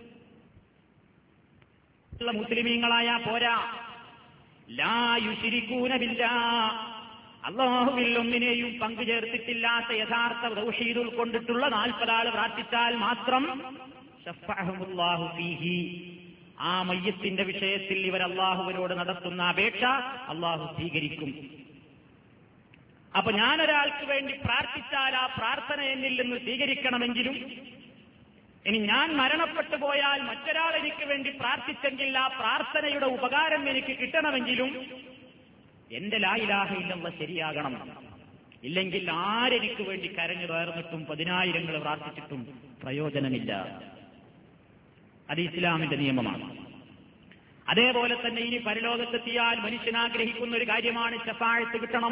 Speaker 1: മുസ്ലിമീങ്ങളായ പോരാ, ലാ യുശ്രികൂന ബില്ലാഹ്, അല്ലാഹുവിൽ ഒന്നിനെയും പങ്കുചേർത്തിട്ടില്ലാത്ത യഥാർത്ഥ തൗഹീദ് ഉൾക്കൊണ്ടിട്ടുള്ള 40 ആൾ പ്രാർത്ഥിച്ചാൽ മാത്രം ശഫഅഹുമുല്ലാഹു ഫീഹി, ആ മയ്യത്തിന്റെ വിഷയത്തിൽ ഇവർ അള്ളാഹുവിനോട് നടത്തുന്ന അപേക്ഷ അള്ളാഹു സ്വീകരിക്കും. അപ്പൊ ഞാനൊരാൾക്ക് വേണ്ടി പ്രാർത്ഥിച്ചാൽ ആ പ്രാർത്ഥന എന്നിൽ നിന്ന് സ്വീകരിക്കണമെങ്കിലും, ഇനി ഞാൻ മരണപ്പെട്ടു പോയാൽ മറ്റൊരാൾ എനിക്ക് വേണ്ടി പ്രാർത്ഥിച്ചെങ്കിൽ ആ പ്രാർത്ഥനയുടെ ഉപകാരം എനിക്ക് കിട്ടണമെങ്കിലും എന്റെ ലാ ഇലാഹ ഇല്ലല്ലാഹ് ശരിയാകണം. ഇല്ലെങ്കിൽ ആരെനിക്ക് വേണ്ടി കരഞ്ഞു വേർന്നിട്ടും 10,000 പ്രാർത്ഥിച്ചിട്ടും പ്രയോജനമില്ല. അത് ഇസ്ലാമിന്റെ നിയമമാണ്. അതേപോലെ തന്നെ ഇനി പരലോകത്തെത്തിയാൽ മനുഷ്യൻ ആഗ്രഹിക്കുന്ന ഒരു കാര്യമാണ് ശഫാഅത്ത് കിട്ടണം.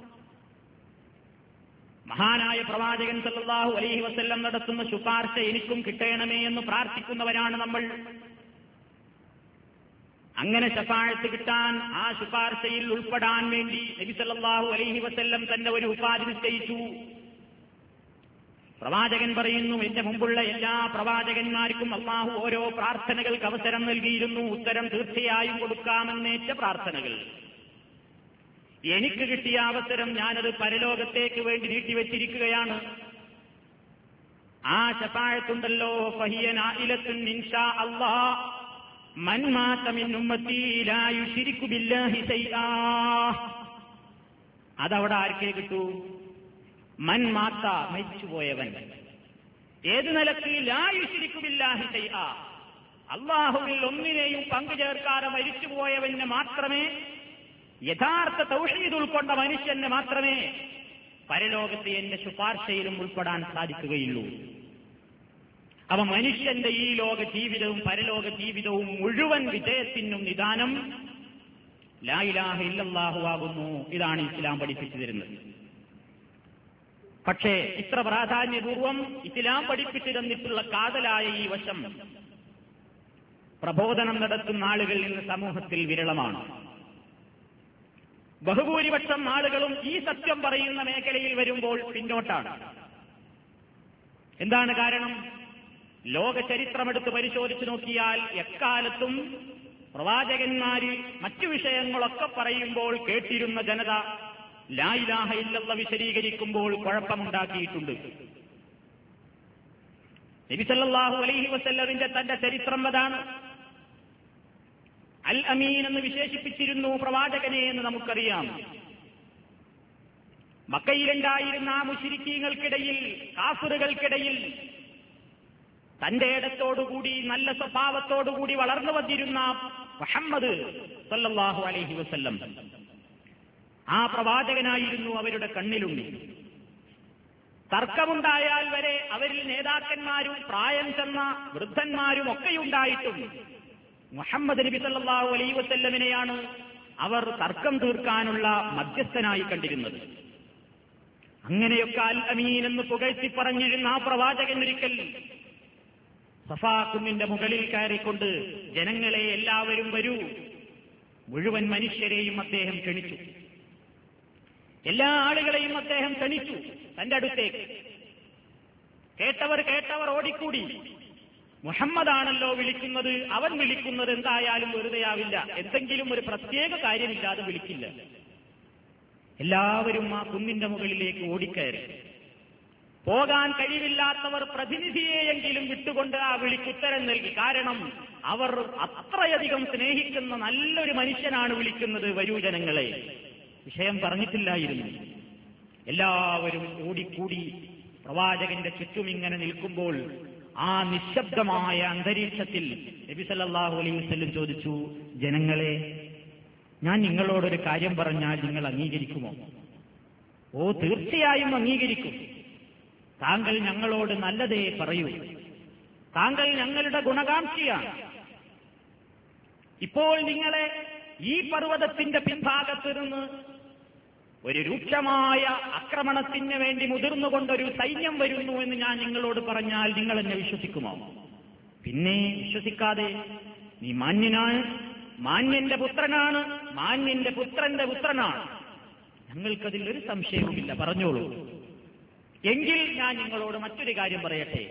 Speaker 1: മഹാനായ പ്രവാചകൻ സല്ലല്ലാഹു അലൈഹി വസല്ലം നടത്തുന്ന ശുപാർശ എനിക്കും കിട്ടണമേ എന്ന് പ്രാർത്ഥിക്കുന്നവരാണ് നമ്മൾ. അങ്ങനെ ശഫാഅത്ത് കിട്ടാൻ, ആ ശുപാർശയിൽ ഉൾപ്പെടാൻ വേണ്ടി നബി സല്ലല്ലാഹു അലൈഹി വസല്ലം തന്നെ ഒരു ഉപാധി നിശ്ചയിച്ചു. പ്രവാചകൻ പറയുന്നു, എന്റെ മുമ്പുള്ള എല്ലാ പ്രവാചകന്മാർക്കും അള്ളാഹു ഓരോ പ്രാർത്ഥനകൾക്ക് അവസരം നൽകിയിരുന്നു, ഉത്തരം തീർച്ചയായും കൊടുക്കാമെന്നേറ്റ പ്രാർത്ഥനകൾ. എനിക്ക് കിട്ടിയ അവസരം ഞാനത് പരലോകത്തേക്ക് വേണ്ടി നീട്ടിവെച്ചിരിക്കുകയാണ്. ആ ശഫാഅത്തുണ്ടല്ലോ, ഫഹിയ നായിലത്തുൻ ഇൻഷാ അല്ലാഹ് മൻ മാത മിൻ ഉമ്മത്തി ലാ യുശ്രികു ബില്ലാഹി ശൈആ. അതവിടെ ആർക്കേ കിട്ടൂ? മൻ മാത്ത, മരിച്ചുപോയവൻ. ഏത് നിലക്ക്? ലാ യുശ്രികു ബില്ലാഹി ശൈആ, അല്ലാഹുവിൽ ഒന്നിനെയും പങ്കുചേർക്കാതെ മരിച്ചുപോയവന് മാത്രമേ, യഥാർത്ഥ തൗഹീദ് ഉൾക്കൊണ്ട മനുഷ്യന് മാത്രമേ പരലോകത്തെ എന്റെ ശുപാർശയിലും ഉൾപ്പെടാൻ സാധിക്കുകയുള്ളൂ. അവ മനുഷ്യന്റെ ഈ ലോക ജീവിതവും പരലോക ജീവിതവും മുഴുവൻ വിജയത്തിനും നിദാനം ലാ ഇലാഹ ഇല്ലല്ലാഹു ആകുന്നു. ഇതാണ് ഇസ്ലാം പഠിപ്പിച്ചു തരുന്നത്. പക്ഷേ ഇത്ര പ്രാധാന്യപൂർവം ഇസ്ലാം പഠിപ്പിച്ചു തന്നിട്ടുള്ള കാതലായ ഈ വശം പ്രബോധനം നടത്തുന്ന ആളുകൾ ഇന്ന് സമൂഹത്തിൽ വിരളമാണ്. ബഹുഭൂരിപക്ഷം ആളുകളും ഈ സത്യം പറയുന്ന മേഖലയിൽ വരുമ്പോൾ പിന്നോട്ടാണ്. എന്താണ് കാരണം? ലോക ചരിത്രമെടുത്ത് പരിശോധിച്ചു നോക്കിയാൽ എക്കാലത്തും പ്രവാചകന്മാര് മറ്റു വിഷയങ്ങളൊക്കെ പറയുമ്പോൾ കേട്ടിരുന്ന ജനത ലാ ഇലാഹ ഇല്ലല്ലാഹ് വിശദീകരിക്കുമ്പോൾ കുഴപ്പമുണ്ടാക്കിയിട്ടുണ്ട്. നബി സല്ലല്ലാഹു അലൈഹി വസല്ലമിന്റെ തന്റെ ചരിത്രം അതാണ്. അൽ അമീൻ എന്ന് വിശേഷിപ്പിച്ചിരുന്നു പ്രവാചകനെ എന്ന് നമുക്കറിയാം. മക്കയിലുണ്ടായിരുന്ന ആ മുശ്രിക്കീങ്ങൾക്കിടയിൽ, കാഫിറുകൾക്കിടയിൽ തന്റെ ഇടത്തോടുകൂടി നല്ല സ്വഭാവത്തോടുകൂടി വളർന്നു വന്നിരുന്ന മുഹമ്മദ് സല്ലല്ലാഹു അലൈഹി വസല്ലം, ആ പ്രവാചകനായിരുന്നു അവരുടെ കണ്ണിലുണ്ണി. തർക്കമുണ്ടായാൽ വരെ അവരിൽ നേതാക്കന്മാരും പ്രായം ചെന്ന വൃദ്ധന്മാരും ഒക്കെയുണ്ടായിട്ടും മുഹമ്മദ് നബി സല്ലല്ലാഹു അലൈഹി വസല്ലമിനെയാണ് അവർ തർക്കം തീർക്കാനുള്ള മധ്യസ്ഥനായി കണ്ടിരുന്നത്. അങ്ങനെയൊക്കെ അൽ അമീൻ എന്ന് പുകഴ്ത്തി പറഞ്ഞിരുന്ന ആ പ്രവാചകൻ ഒരിക്കൽ സഫാ കുന്നിന്റെ മുകളിൽ കയറിക്കൊണ്ട് ജനങ്ങളെ എല്ലാവരും വരൂ, മുഴുവൻ മനുഷ്യരെയും അദ്ദേഹം ക്ഷണിച്ചു. എല്ലാ ആളുകളെയും അദ്ദേഹം ക്ഷണിച്ചു തന്റെ അടുത്തേക്ക്. കേട്ടവർ ഓടിക്കൂടി. മുഹമ്മദാണല്ലോ വിളിക്കുന്നത്, അവൻ വിളിക്കുന്നത് എന്തായാലും വെറുതെയാവില്ല, എന്തെങ്കിലും ഒരു പ്രത്യേക കാര്യമില്ലാതെ വിളിക്കില്ല. എല്ലാവരും ആ കുന്നിന്റെ മുകളിലേക്ക് ഓടിക്കയറി. പോകാൻ കഴിവില്ലാത്തവർ പ്രതിനിധിയെയെങ്കിലും വിട്ടുകൊണ്ട് ആ വിളിക്കുത്തരം നൽകി. കാരണം അവർ അത്രയധികം സ്നേഹിക്കുന്ന നല്ലൊരു മനുഷ്യനാണ് വിളിക്കുന്നത്, വരൂ ജനങ്ങളെ. വിഷയം പറഞ്ഞിട്ടില്ലായിരുന്നു. എല്ലാവരും ഓടിക്കൂടി പ്രവാചകന്റെ ചുറ്റും ഇങ്ങനെ നിൽക്കുമ്പോൾ ആ നിശബ്ദമായ അന്തരീക്ഷത്തിൽ നബി സല്ലല്ലാഹു അലൈഹി വസല്ലം ചോദിച്ചു, ജനങ്ങളെ, ഞാൻ നിങ്ങളോടൊരു കാര്യം പറഞ്ഞാൽ നിങ്ങൾ അംഗീകരിക്കുമോ? ഓ, തീർച്ചയായും അംഗീകരിക്കും. താങ്കൾ ഞങ്ങളോട് നല്ലതേ പറയൂ. താങ്കൾ ഞങ്ങളുടെ ഗുണകാംക്ഷിയാണ്. ഇപ്പോൾ നിങ്ങളെ ഈ പർവ്വതത്തിന്റെ പിൻഭാഗത്ത് നിന്ന് ഒരു രൂക്ഷമായ ആക്രമണത്തിന് വേണ്ടി മുതിർന്നുകൊണ്ടൊരു സൈന്യം വരുന്നു എന്ന് ഞാൻ നിങ്ങളോട് പറഞ്ഞാൽ നിങ്ങൾ എന്നെ വിശ്വസിക്കുമോ? പിന്നെ വിശ്വസിക്കാതെ നീ മാന്യനാണ്, മാന്യന്റെ പുത്രനാണ്, മാന്യന്റെ പുത്രന്റെ പുത്രനാണ്, ഞങ്ങൾക്കതിൽ ഒരു സംശയവുമില്ല, പറഞ്ഞോളൂ. എങ്കിൽ ഞാൻ നിങ്ങളോട് മറ്റൊരു കാര്യം പറയട്ടെ.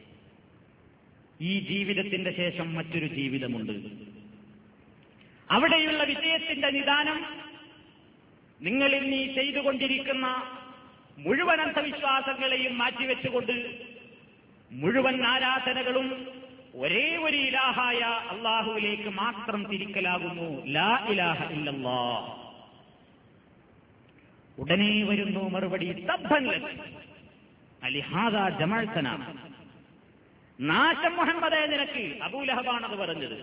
Speaker 1: ഈ ജീവിതത്തിന്റെ ശേഷം മറ്റൊരു ജീവിതമുണ്ട്. അവിടെയുള്ള വിജയത്തിന്റെ നിദാനം നിങ്ങൾ ഇന്നീ ചെയ്തുകൊണ്ടിരിക്കുന്ന മുഴുവൻ അന്ധവിശ്വാസങ്ങളെയും മാറ്റിവെച്ചുകൊണ്ട് മുഴുവൻ ആരാധനകളും ഒരേ ഒരു ഇലാഹായ അള്ളാഹുവിലേക്ക് മാത്രം തിരിക്കലാകുന്നു. ലാ ഇലാഹ ഇല്ലല്ലാഹ്. ഉടനെ വരുന്നു മറുപടി, തബ്ബൻ ലക് അലിഹാദാ ജമഅതനാ. നാശം മുഹമ്മദേ നിനക്ക്. അബൂലഹബാണത് പറഞ്ഞത്.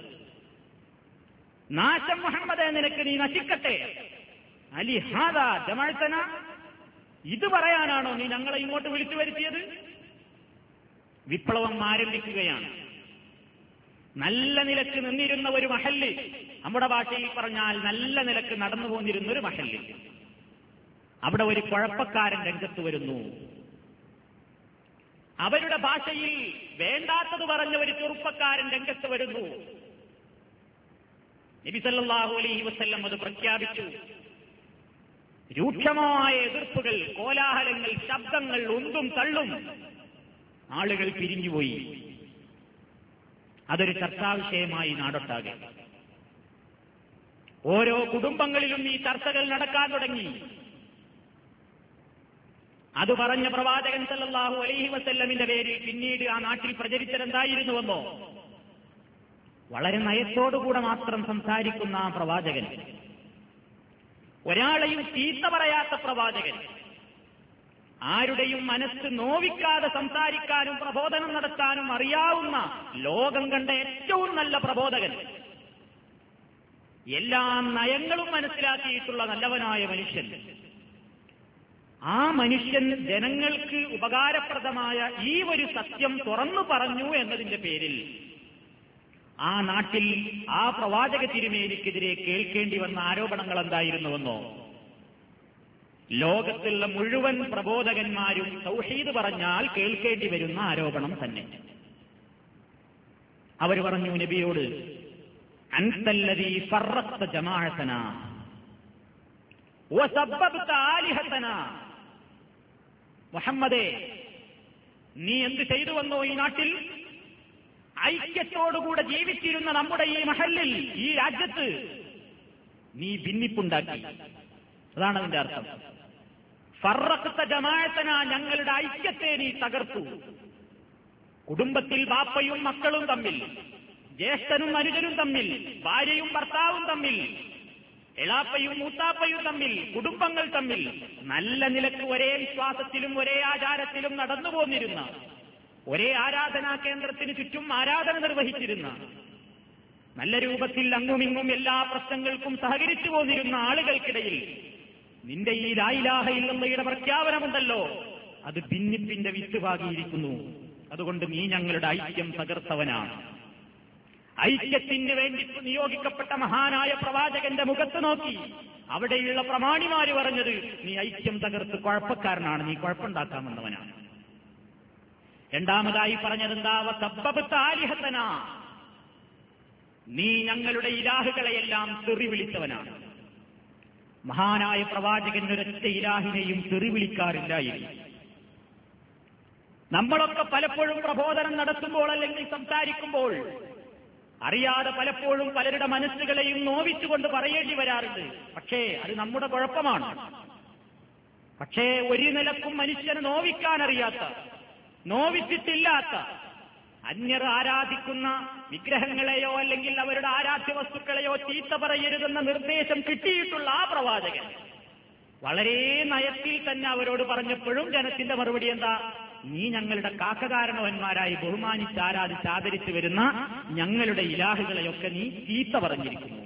Speaker 1: നാശം മുഹമ്മദേ നിനക്ക്, നീ നശിക്കട്ടെ. അലിഹാദാ ജമഅതനാ, ഇത് പറയാനാണോ നീ ഞങ്ങളെ ഇങ്ങോട്ട് വിളിച്ചു വരുത്തിയത്? വിപ്ലവം ആരംഭിക്കുകയാണ്. നല്ല നിലക്ക് നിന്നിരുന്ന ഒരു മഹല്ല്, നമ്മുടെ ഭാഷയിൽ പറഞ്ഞാൽ നല്ല നിലക്ക് നടന്നു പോന്നിരുന്ന ഒരു മഹല്ല്, അവിടെ ഒരു കുഴപ്പക്കാരൻ രംഗത്ത് വരുന്നു. അവരുടെ ഭാഷയിൽ വേണ്ടാത്തത് പറഞ്ഞ ഒരു ചെറുപ്പക്കാരൻ രംഗത്ത് വരുന്നു. നബി സല്ലല്ലാഹു അലൈഹി വസല്ലം അത് പ്രഖ്യാപിച്ചു. രൂക്ഷമായ എതിർപ്പുകൾ, കോലാഹലങ്ങൾ, ശബ്ദങ്ങൾ, ഉന്തും തള്ളും. ആളുകൾ പിരിഞ്ഞുപോയി. അതൊരു ചർച്ചാവിഷയമായി നാടൊട്ടാകെ. ഓരോ കുടുംബങ്ങളിലും ഈ ചർച്ചകൾ നടക്കാൻ തുടങ്ങി. അത് പറഞ്ഞ പ്രവാചകൻ സല്ലല്ലാഹു അലൈഹി വസല്ലമിന്റെ പേരിൽ പിന്നീട് ആ നാട്ടിൽ പ്രചരിച്ചതെന്തായിരുന്നുവെന്നോ? വളരെ നയത്തോടുകൂടെ മാത്രം സംസാരിക്കുന്ന ആ പ്രവാചകൻ, ഒരാളെയും ചീത്ത പറയാത്ത പ്രവാചകൻ, ആരുടെയും മനസ്സ് നോവിക്കാതെ സംസാരിക്കാനും പ്രബോധനം നടത്താനും അറിയാവുന്ന ലോകം കണ്ട ഏറ്റവും നല്ല പ്രബോധകൻ, എല്ലാ നയങ്ങളും മനസ്സിലാക്കിയിട്ടുള്ള നല്ലവനായ മനുഷ്യൻ, ആ മനുഷ്യൻ ജനങ്ങൾക്ക് ഉപകാരപ്രദമായ ഈ ഒരു സത്യം തുറന്നു പറഞ്ഞു എന്നതിന്റെ പേരിൽ ആ നാട്ടിൽ ആ പ്രവാചക തിരുമേനിക്കെതിരെ കേൾക്കേണ്ടി വന്ന ആരോപണങ്ങൾ എന്തായിരുന്നുവെന്നോ? ലോകത്തുള്ള മുഴുവൻ പ്രബോധകന്മാരും തൗഹീദ് പറഞ്ഞാൽ കേൾക്കേണ്ടി വരുന്ന ആരോപണം തന്നെ. അവർ പറഞ്ഞു നബിയോട്, അൻതല്ലദീ ഫറഖ്ത ജമാഅതനാ വസബ്ബബ്ത ആലിഹതനാ. മുഹമ്മദേ, നീ എന്ത് ചെയ്തുവെന്നോ ഈ നാട്ടിൽ? ഐക്യത്തോടുകൂടെ ജീവിച്ചിരുന്ന നമ്മുടെ ഈ മഹല്ലിൽ, ഈ രാജ്യത്ത് നീ ഭിന്നിപ്പുണ്ടാക്കി. അതാണ് അതിന്റെ അർത്ഥം. ഫറഖ്ത ജമാഅതനാ, ഞങ്ങളുടെ ഐക്യത്തെ നീ തകർത്തു. കുടുംബത്തിൽ ബാപ്പയും മക്കളും തമ്മിൽ, ജ്യേഷ്ഠനും അനുജനും തമ്മിൽ, ഭാര്യയും ഭർത്താവും തമ്മിൽ, എളാപ്പയും മൂത്താപ്പയും തമ്മിൽ, കുടുംബങ്ങൾ തമ്മിൽ നല്ല നിലക്ക് ഒരേ വിശ്വാസത്തിലും ഒരേ ആചാരത്തിലും നടന്നു പോന്നിരുന്ന, ഒരേ ആരാധനാ കേന്ദ്രത്തിന് ചുറ്റും ആരാധന നിർവഹിച്ചിരുന്ന, നല്ല രൂപത്തിൽ അങ്ങുമിങ്ങും എല്ലാ പ്രശ്നങ്ങൾക്കും സഹകരിച്ചു പോന്നിരുന്ന ആളുകൾക്കിടയിൽ നിന്റെ ഈ ലാ ഇലാഹ ഇല്ലല്ലാഹയുടെ പ്രഖ്യാപനമുണ്ടല്ലോ, അത് ഭിന്നിപ്പിന്റെ വിത്തുപാകിയിരിക്കുന്നു. അതുകൊണ്ട് നീ ഞങ്ങളുടെ ഐക്യം തകർത്തവനാണ്. ഐക്യത്തിന് വേണ്ടി നിയോഗിക്കപ്പെട്ട മഹാനായ പ്രവാചകന്റെ മുഖത്ത് നോക്കി അവിടെയുള്ള പ്രമാണിമാര് പറഞ്ഞത്, നീ ഐക്യം തകർത്ത് കുഴപ്പക്കാരനാണ്, നീ കുഴപ്പമുണ്ടാക്കാൻ വന്നവനാണ്. രണ്ടാമതായി പറഞ്ഞതെന്താ? വസബ്ബബ്ത ആലിഹതനാ, നീ ഞങ്ങളുടെ ഇലാഹുകളെയെല്ലാം തെറി വിളിച്ചവനാണ്. മഹാനായ പ്രവാചകൻ ഒരൊറ്റ ഇലാഹിനെയും തെറി വിളിക്കാറില്ലായിരുന്നു. നമ്മളൊക്കെ പലപ്പോഴും പ്രബോധനം നടത്തുമ്പോൾ അല്ലെങ്കിൽ സംസാരിക്കുമ്പോൾ അറിയാതെ പലപ്പോഴും പലരുടെ മനസ്സുകളെയും നോവിച്ചുകൊണ്ട് പറയേണ്ടി വരാറുണ്ട്. പക്ഷേ അത് നമ്മുടെ കുഴപ്പമാണ്. പക്ഷേ ഒരു നിലക്കും മനുഷ്യനെ നോവിക്കാനറിയാത്ത, നോവിച്ചിട്ടില്ലാത്ത, അന്യർ ആരാധിക്കുന്ന വിഗ്രഹങ്ങളെയോ അല്ലെങ്കിൽ അവരുടെ ആരാധ്യ വസ്തുക്കളെയോ ചീത്ത പറയരുതെന്ന നിർദ്ദേശം കിട്ടിയിട്ടുള്ള ആ പ്രവാചകൻ വളരെ നയത്തിൽ തന്നെ അവരോട് പറഞ്ഞപ്പോഴും ജനത്തിന്റെ മറുപടി എന്താ? നീ ഞങ്ങളുടെ കാക്കകാരണവന്മാരായി ബഹുമാനിച്ച് ആരാധിച്ച് ആദരിച്ചു വരുന്ന ഞങ്ങളുടെ ഇലാഹുകളെയൊക്കെ നീ ചീത്ത പറഞ്ഞിരിക്കുന്നു.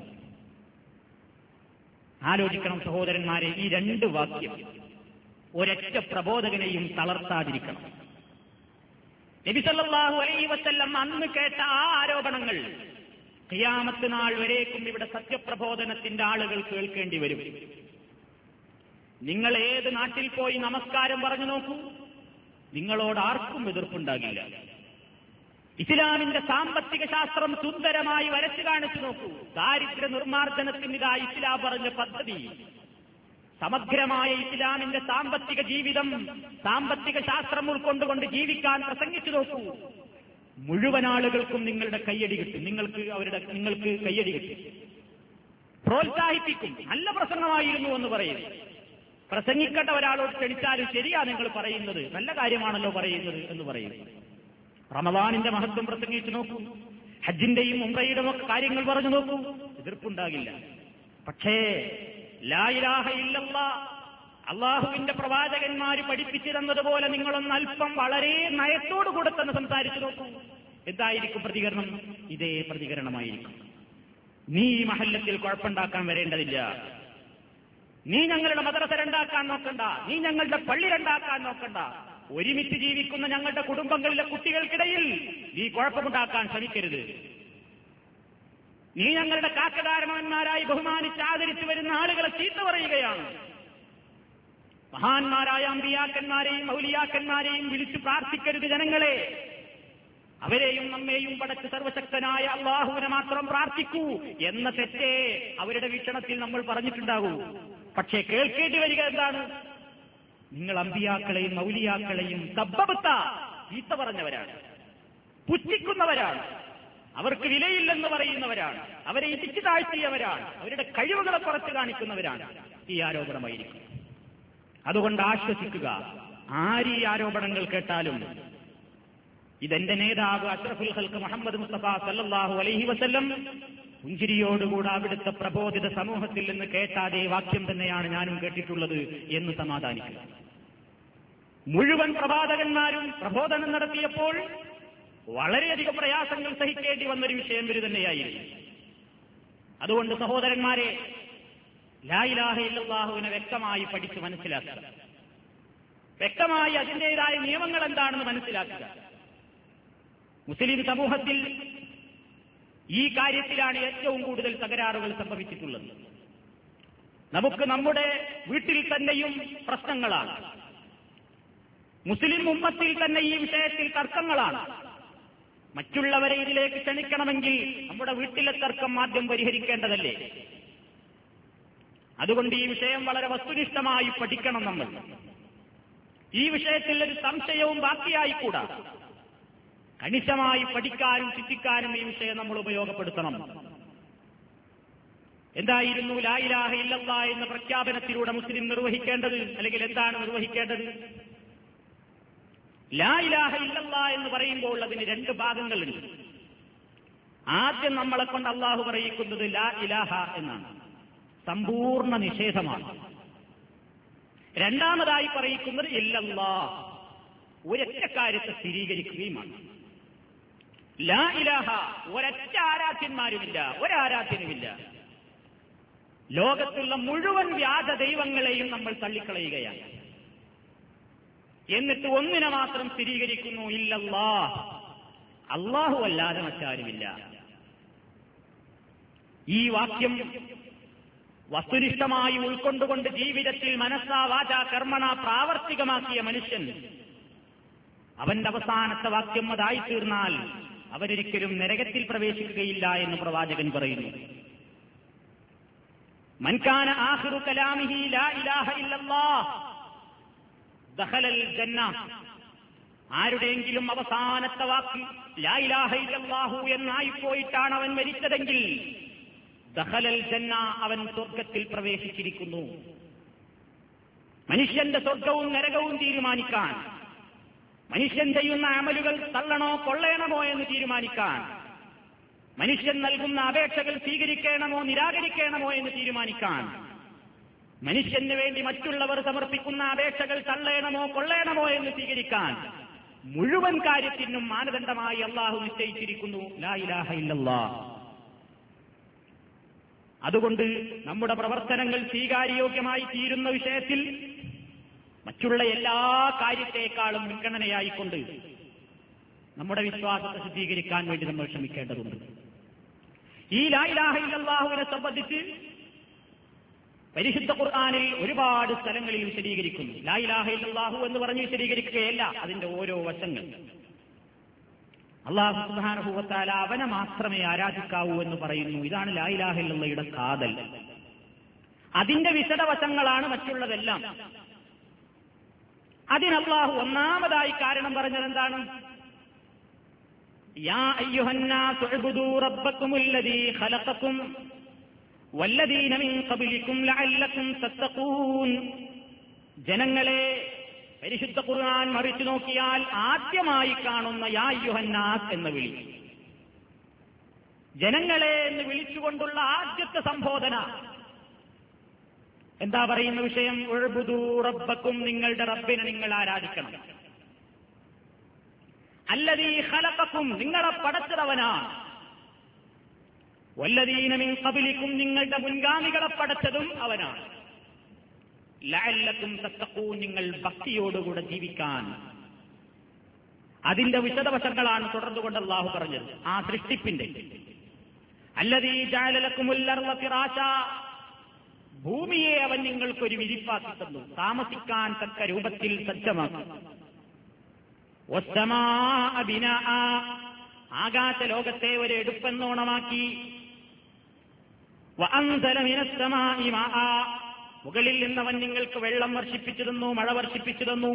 Speaker 1: ആലോചിക്കണം സഹോദരന്മാരെ, ഈ രണ്ട് വാക്യം ഒരൊറ്റ പ്രബോധകനെയും തളർത്താതിരിക്കണം. നബി സല്ലല്ലാഹു അലൈഹി വസല്ലം അന്ന് കേട്ട ആ ആരോപണങ്ങൾ ഖിയാമത്ത് നാൾ വരേക്കും ഇവിടെ സത്യപ്രബോധനത്തിന്റെ ആളുകൾ കേൾക്കേണ്ടി വരും. നിങ്ങൾ ഏത് നാട്ടിൽ പോയി നമസ്കാരം പറഞ്ഞു നോക്കൂ, നിങ്ങളോട് ആർക്കും എതിർപ്പുണ്ടാകില്ല. ഇസ്ലാമിന്റെ സാമ്പത്തിക ശാസ്ത്രം സുന്ദരമായി വരച്ചു കാണിച്ചു നോക്കൂ. ദാരിദ്ര്യ നിർമ്മാർജ്ജനത്തിനിതാ ഇസ്ലാം പറഞ്ഞ പദ്ധതി, സമഗ്രമായ ഇസ്ലാമിന്റെ സാമ്പത്തിക ജീവിതം, സാമ്പത്തിക ശാസ്ത്രം ഉൾക്കൊണ്ടുകൊണ്ട് ജീവിക്കാൻ പ്രസംഗിച്ചു നോക്കൂ. മുഴുവൻ ആളുകൾക്കും നിങ്ങളുടെ കയ്യടി കിട്ടും, നിങ്ങൾക്ക് കയ്യടി കിട്ടും, പ്രോത്സാഹിപ്പിക്കും. നല്ല പ്രസംഗമായിരുന്നു എന്ന് പറയും. പ്രസംഗിക്കേണ്ട ഒരാളോട് ക്ഷണിച്ചാലും ശരിയാ നിങ്ങൾ പറയുന്നത്, നല്ല കാര്യമാണല്ലോ പറയുന്നത് എന്ന് പറയും. റമദാനിന്റെ മഹത്വം പ്രസംഗിച്ചു നോക്കൂ, ഹജ്ജിന്റെയും ഉംറയുടെയും ഒക്കെ കാര്യങ്ങൾ പറഞ്ഞു നോക്കൂ, എതിർപ്പുണ്ടാകില്ല. പക്ഷേ ലാ ഇലാഹ ഇല്ലല്ലാഹ്, അള്ളാഹുവിന്റെ പ്രവാചകന്മാര് പഠിപ്പിച്ചു തന്നതുപോലെ നിങ്ങളൊന്ന് അല്പം വളരെ നയത്തോടുകൂടെ തന്നെ സംസാരിച്ചു നോക്കൂ. എന്തായിരിക്കും പ്രതികരണം? ഇതേ പ്രതികരണമായിരിക്കും. നീ ഈ മഹല്ലത്തിൽ കുഴപ്പമുണ്ടാക്കാൻ വരേണ്ടതില്ല, നീ ഞങ്ങളുടെ മദ്രസ രണ്ടാക്കാൻ നോക്കണ്ട, നീ ഞങ്ങളുടെ പള്ളി രണ്ടാക്കാൻ നോക്കണ്ട, ഒരുമിച്ച് ജീവിക്കുന്ന ഞങ്ങളുടെ കുടുംബങ്ങളിലെ കുട്ടികൾക്കിടയിൽ നീ കുഴപ്പമുണ്ടാക്കാൻ ശ്രമിക്കരുത്. നീ ഞങ്ങളുടെ കാക്കകാരണവന്മാരായി ബഹുമാനിച്ച് ആദരിച്ചു വരുന്ന ആളുകളെ ചീത്ത പറയുകയാണ്. മഹാന്മാരായ അമ്പിയാക്കന്മാരെയും ഔലിയാക്കന്മാരെയും വിളിച്ചു പ്രാർത്ഥിക്കരുത് ജനങ്ങളെ. അവരെയും നമ്മെയും പടച്ച് സർവശക്തനായ അള്ളാഹുവിനെ മാത്രം പ്രാർത്ഥിക്കൂ എന്ന തെറ്റേ അവരുടെ വീക്ഷണത്തിൽ നമ്മൾ പറഞ്ഞിട്ടുണ്ടാകൂ. പക്ഷേ കേൾക്കേണ്ടി വരിക എന്താണ്? നിങ്ങൾ അമ്പിയാക്കളെയും ഔലിയാക്കളെയും സബ്ബബത്ത ചീത്ത പറഞ്ഞവരാണ്, പുച്ഛിക്കുന്നവരാണ്, അവർക്ക് വിലയില്ലെന്ന് പറയുന്നവരാണ്, അവരെ ഇടിച്ചു താഴ്ത്തിയവരാണ്, അവരുടെ കഴിവുകളെ കുറച്ച് കാണിക്കുന്നവരാണ്. ഈ ആരോപണമായിരിക്കും. അതുകൊണ്ട് ആശ്വസിക്കുക. ആര് ഈ ആരോപണങ്ങൾ കേട്ടാലും ഇതെന്റെ നേതാവ് അഷ്റഫുൽ ഖൽഖ് മുഹമ്മദ് മുസ്തഫ സല്ലല്ലാഹു അലൈഹി വസല്ലം പുഞ്ചിരിയോടുകൂടെ അവിടുത്തെ പ്രബോധിത സമൂഹത്തിൽ നിന്ന് കേട്ട അതേ വാക്യം തന്നെയാണ് ഞാനും കേട്ടിട്ടുള്ളത് എന്ന് സമാധാനിക്കുക. മുഴുവൻ പ്രവാചകന്മാരും പ്രബോധനം നടത്തിയപ്പോൾ വളരെയധികം പ്രയാസങ്ങൾ സഹിക്കേണ്ടി വന്നൊരു വിഷയം ഇവർ തന്നെയായിരുന്നു. അതുകൊണ്ട് സഹോദരന്മാരെ, ലാ ഇലാഹ ഇല്ലല്ലാഹുവിനെ വ്യക്തമായി പഠിച്ച് മനസ്സിലാക്കുക, വ്യക്തമായി അതിന്റേതായ നിയമങ്ങൾ എന്താണെന്ന് മനസ്സിലാക്കുക. മുസ്ലിം സമൂഹത്തിൽ ഈ കാര്യത്തിലാണ് ഏറ്റവും കൂടുതൽ തകരാറുകൾ സംഭവിച്ചിട്ടുള്ളത്. നമുക്ക് നമ്മുടെ വീട്ടിൽ തന്നെയും പ്രശ്നങ്ങളാണ്, മുസ്ലിം ഉമ്മത്തിൽ തന്നെ ഈ വിഷയത്തിൽ തർക്കങ്ങളാണ്. മറ്റുള്ളവരെ ഇതിലേക്ക് ക്ഷണിക്കണമെങ്കിൽ നമ്മുടെ വീട്ടിലെ തർക്കം ആദ്യം പരിഹരിക്കേണ്ടതല്ലേ? അതുകൊണ്ട് ഈ വിഷയം വളരെ വസ്തുനിഷ്ഠമായി പഠിക്കണം നമ്മൾ. ഈ വിഷയത്തിൽ ഒരു സംശയവും ബാക്കിയായിക്കൂടാ. കണിശമായി പഠിക്കാനും ചിന്തിക്കാനും ഈ വിഷയം നമ്മൾ ഉപയോഗപ്പെടുത്തണം. എന്തായിരുന്നു ലാ ഇലാഹ ഇല്ലല്ലാഹ് എന്ന പ്രഖ്യാപനത്തിലൂടെ മുസ്ലിം നിർവഹിക്കേണ്ടത്? അല്ലെങ്കിൽ എന്താണ് നിർവഹിക്കേണ്ടത്? ലാ ഇലാഹ ഇല്ലല്ലാഹ് എന്ന് പറയുമ്പോൾ അതിന് രണ്ട് ഭാഗങ്ങളുണ്ട്. ആദ്യം നമ്മളെ കൊണ്ട് അള്ളാഹു പറയിക്കുന്നത് ലാ ഇലാഹ എന്നാണ്, സമ്പൂർണ്ണ നിഷേധമാണ്. രണ്ടാമതായി പറയിക്കുന്നത് ഇല്ലല്ലാഹ്, ഒരൊറ്റ കാര്യത്തെ സ്ഥിരീകരിക്കുകയുമാണ്. ലാ ഇലാഹ, ഒരൊറ്റ ആരാധ്യന്മാരുമില്ല, ഒരാരാധ്യനുമില്ല. ലോകത്തുള്ള മുഴുവൻ വ്യാജ ദൈവങ്ങളെയും നമ്മൾ തള്ളിക്കളയുകയാണ്. എന്നിട്ട് ഒന്നിനെ മാത്രം സ്ഥിരീകരിക്കുന്നു, ഇല്ലല്ലാഹ്, അല്ലാഹു അല്ലാതെ മറ്റാരുമില്ല. ഈ വാക്യം വസ്തുനിഷ്ഠമായി ഉൾക്കൊണ്ടുകൊണ്ട് ജീവിതത്തിൽ മനസ്സാ വാചാ കർമ്മണ പ്രാവർത്തികമാക്കിയ മനുഷ്യൻ, അവന്റെ അവസാനത്തെ വാക്യം അതായിത്തീർന്നാൽ അവരൊരിക്കലും നരകത്തിൽ പ്രവേശിക്കുകയില്ല എന്ന് പ്രവാചകൻ പറയുന്നു. മൻ കാന ആഖിറു കലാമിഹി ലാ ഇലാഹ ഇല്ലല്ലാഹ് ദഖലൽ ജന്ന. ആരുടെയെങ്കിലും അവസാനത്തെ വാക്ക് ലാ ഇലാഹ ഇല്ലല്ലാഹു എന്നായിപ്പോയിട്ടാണ് അവൻ മരിച്ചതെങ്കിൽ ദഖലൽ ജന്ന, അവൻ സ്വർഗത്തിൽ പ്രവേശിച്ചിരിക്കുന്നു. മനുഷ്യന്റെ സ്വർഗവും നരകവും തീരുമാനിക്കാൻ, മനുഷ്യൻ ചെയ്യുന്ന അമലുകൾ തള്ളണോ കൊള്ളേണമോ എന്ന് തീരുമാനിക്കാൻ, മനുഷ്യൻ നൽകുന്ന അപേക്ഷകൾ സ്വീകരിക്കണമോ നിരാകരിക്കണമോ എന്ന് തീരുമാനിക്കാൻ, മനുഷ്യന് വേണ്ടി മറ്റുള്ളവർ സമർപ്പിക്കുന്ന അപേക്ഷകൾ തള്ളേണമോ കൊള്ളേണമോ എന്ന് സ്വീകരിക്കാൻ, മുഴുവൻ കാര്യത്തിനും മാനദണ്ഡമായി അള്ളാഹു നിശ്ചയിച്ചിരിക്കുന്നു ലാ ഇലാഹ ഇല്ലല്ലാഹ്. അതുകൊണ്ട് നമ്മുടെ പ്രവർത്തനങ്ങൾ സ്വീകാര്യോഗ്യമായി തീരുന്ന വിഷയത്തിൽ മറ്റുള്ള എല്ലാ കാര്യത്തെക്കാളും മുൻഗണനയായിക്കൊണ്ട് നമ്മുടെ വിശ്വാസത്തെ ശുദ്ധീകരിക്കാൻ വേണ്ടി നമ്മൾ ശ്രമിക്കേണ്ടതുണ്ട്. ഈ ലാ ഇലാഹ ഇല്ലല്ലാഹുവിനെ സംബന്ധിച്ച് പരിശുദ്ധ ഖുർആനിൽ ഒരുപാട് സ്ഥലങ്ങളിൽ വിശദീകരിക്കുന്നു. ലാ ഇലാഹ ഇല്ലല്ലാഹു എന്ന് പറഞ്ഞ് വിശദീകരിക്കുകയല്ല, അതിന്റെ ഓരോ വശങ്ങൾ. അല്ലാഹു സുബ്ഹാനഹു വ തആല അവനെ മാത്രമേ ആരാധിക്കാവൂ എന്ന് പറയുന്നു. ഇതാണ് ലാ ഇലാഹ ഇല്ലല്ലാഹയുടെ കാതൽ. അതിന്റെ വിശദവശങ്ങളാണ് മറ്റുള്ളതെല്ലാം. അതിന് അല്ലാഹു ഒന്നാമതായി കാരണം പറഞ്ഞത് എന്താണ്? യാ അയ്യുഹന്നാസു ഉബ്ദൂ റബ്ബക്കുമുല്ലദീ ഖലഖക്കും വല്ലദീന മിൻ ഖബ്ലിക്കും ലഅല്ലക്കും തത്തഖൂൻ. ജനങ്ങളെ, പരിശുദ്ധ ഖുർആൻ മറിച്ചു നോക്കിയാൽ ആദ്യമായി കാണുന്ന യാ അയ്യുഹന്നാസ് എന്ന വിളി, ജനങ്ങളെ എന്ന് വിളിച്ചുകൊണ്ടുള്ള ആദ്യത്തെ സംബോധന എന്താ പറയുന്ന വിഷയം? ഉഅ്ബുദൂ റബ്ബക്കും, നിങ്ങളുടെ റബ്ബിനെ നിങ്ങൾ ആരാധിക്കണം. അല്ലദീ ഖലഖക്കും, നിങ്ങളെ പടച്ചതവനാണ്. വല്ലദീന മിൻ ഖബ്ലിക്കും, നിങ്ങളുടെ മുൻഗാമികളെ പടച്ചതും അവനാണ്. ലഅല്ലക്കും തത്തഖൂൻ, നിങ്ങൾ ഭക്തിയോടുകൂടെ ജീവിക്കാൻ. അതിന്റെ വിശദവശങ്ങളാണ് തുടർന്നുകൊണ്ട് അല്ലാഹു പറഞ്ഞത്. ആ സൃഷ്ടിപ്പിന്റെ അല്ലദീ ജഅല ലക്കുമുൽ അർള ഫിറാശാ, ഭൂമിയെ അവൻ നിങ്ങൾക്കൊരു വിരിപ്പാക്കി തന്നു, താമസിക്കാൻ തക്ക രൂപത്തിൽ സജ്ജമാക്കി. വസ്സമാഅ ബിനാഅ, ആകാശ ലോകത്തെ ഒരു എടുപ്പെന്നോണമാക്കി. വഅൻസല മിനസ്സമാഇ മാഅ, മുകളിൽ നിന്നവൻ നിങ്ങൾക്ക് വെള്ളം വർഷിപ്പിച്ചു തന്നു, മഴ വർഷിപ്പിച്ചു തന്നു.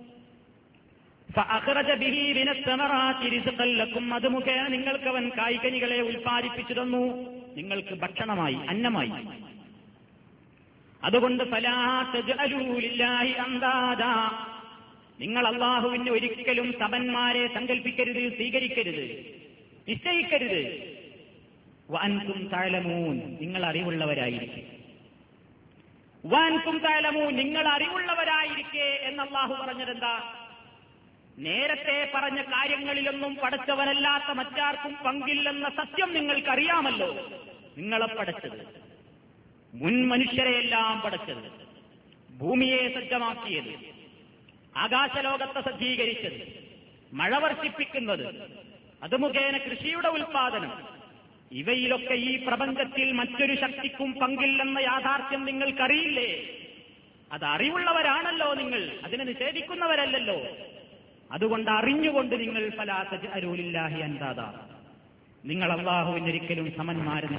Speaker 1: ഫഅഖ്റജ ബിഹി മിനസ്സമറാത്തി റിസ്ഖൻ ലക്കും, അത് മുഖേന നിങ്ങൾക്കവൻ കായ്കനികളെ ഉൽപ്പാദിപ്പിച്ചു തന്നു, നിങ്ങൾക്ക് ഭക്ഷണമായി, അന്നമായി. അതുകൊണ്ട് ഫലാ തജ്അലൂ ലില്ലാഹി അന്ദാദാ, നിങ്ങൾ അല്ലാഹുവിന് ഒരിക്കലും സമന്മാരെ സങ്കല്പിക്കരുത്, സ്വീകരിക്കരുത്, നിശ്ചയിക്കരുത്. വഅൻതും തഅലമൂൻ, നിങ്ങൾ അറിവുള്ളവരായിരിക്കെ. വഅൻതും തഅലമൂൻ, നിങ്ങൾ അറിവുള്ളവരായിരിക്കെ എന്ന് അല്ലാഹു പറഞ്ഞതെന്താ? നേരത്തെ പറഞ്ഞ കാര്യങ്ങളിലൊന്നും പടച്ചവനല്ലാത്ത മറ്റാർക്കും പങ്കില്ലെന്ന സത്യം നിങ്ങൾക്കറിയാമല്ലോ. നിങ്ങളെ പടച്ചത്, മുൻ മനുഷ്യരെയെല്ലാം പടച്ചത്, ഭൂമിയെ സജ്ജമാക്കിയത്, ആകാശലോകത്തെ സജ്ജീകരിച്ചത്, മഴ വർഷിപ്പിക്കുന്നത്, അത് മുഖേന കൃഷിയുടെ ഉൽപാദനം, ഇവയിലൊക്കെ ഈ പ്രപഞ്ചത്തിൽ മറ്റൊരു ശക്തിക്കും പങ്കില്ലെന്ന യാഥാർത്ഥ്യം നിങ്ങൾക്കറിയില്ലേ? അത് അറിവുള്ളവരാണല്ലോ നിങ്ങൾ, അതിനെ നിഷേധിക്കുന്നവരല്ലല്ലോ. അതുകൊണ്ട് അറിഞ്ഞുകൊണ്ട് നിങ്ങൾ ഫലാ തജ്അലൂ ലില്ലാഹി അൻദാദാ, നിങ്ങൾ അല്ലാഹുവിന് ഒരിക്കലും സമന്മാരെ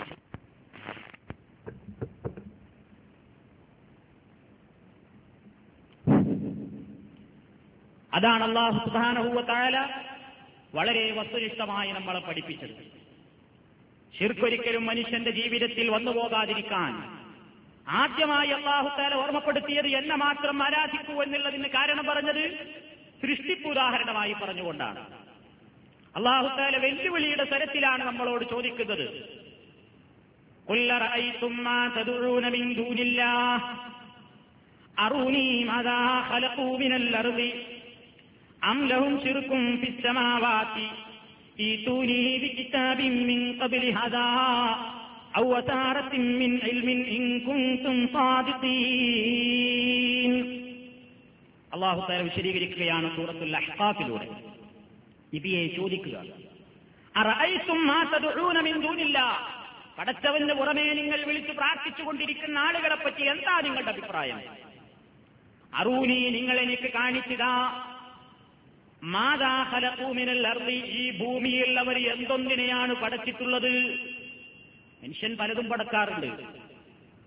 Speaker 1: അതാണ് അല്ലാഹു സുബ്ഹാനഹു വ തആല വളരെ വസ്തുനിഷ്ഠമായി നമ്മളെ പഠിപ്പിച്ചത്. ശിർക്കൊരിക്കലും മനുഷ്യന്റെ ജീവിതത്തിൽ വന്നുപോകാതിരിക്കാൻ ആദ്യമായി അല്ലാഹു തആല ഓർമ്മപ്പെടുത്തിയത് എന്നെ മാത്രം ആരാധിക്കൂ എന്നുള്ളതിന് കാരണം പറഞ്ഞത് സൃഷ്ടിപ്പ് ഉദാഹരണമായി പറഞ്ഞുകൊണ്ടാണ്. അല്ലാഹു തആല വെല്ലുവിളിയുടെ സ്വരത്തിലാണ് നമ്മളോട് ചോദിക്കുന്നത്. ഖുൽ അറഅയ്തും മാ തദ്ഊന മിൻ ദൂനില്ലാഹ് അറൂനി മാദാ ഖലഖൂ മിനൽ അർളി അം ലഹും ശിർകും ഫിസ് സമാവാതി ഈതൂനി ബികിതാബിൻ മിൻ ഖബ്ലി ഹദാ ഔ അസാറത്തിൻ മിൻ ഇൽമിൻ ഇൻ കുൻതും സാദിഖീൻ. അല്ലാഹു തആല വിശദീകരിക്കുകയാണ് സൂറത്തുൽ അഹ്ഖാഫിലൂടെ. നബിയെ ചോദിക്കുക, അറഅയ്തും മാ തദ്ഊന മിൻ ദൂനില്ലാഹ്, പടച്ചവന് പുറമേ നിങ്ങൾ വിളിച്ചു പ്രാർത്ഥിച്ചുകൊണ്ടിരിക്കുന്ന ആളുകളെ പറ്റി എന്താ നിങ്ങളുടെ അഭിപ്രായം? അറൂനി, നിങ്ങൾ എനിക്ക് കാണിച്ചതാ, മാദാ ഖലഖൂ മിനൽ അർളി, ഈ ഭൂമിയിൽ അവർ എന്തൊന്നിനെയാണ് പടച്ചിട്ടുള്ളത്? മനുഷ്യൻ പലതും പടക്കാറുണ്ട്.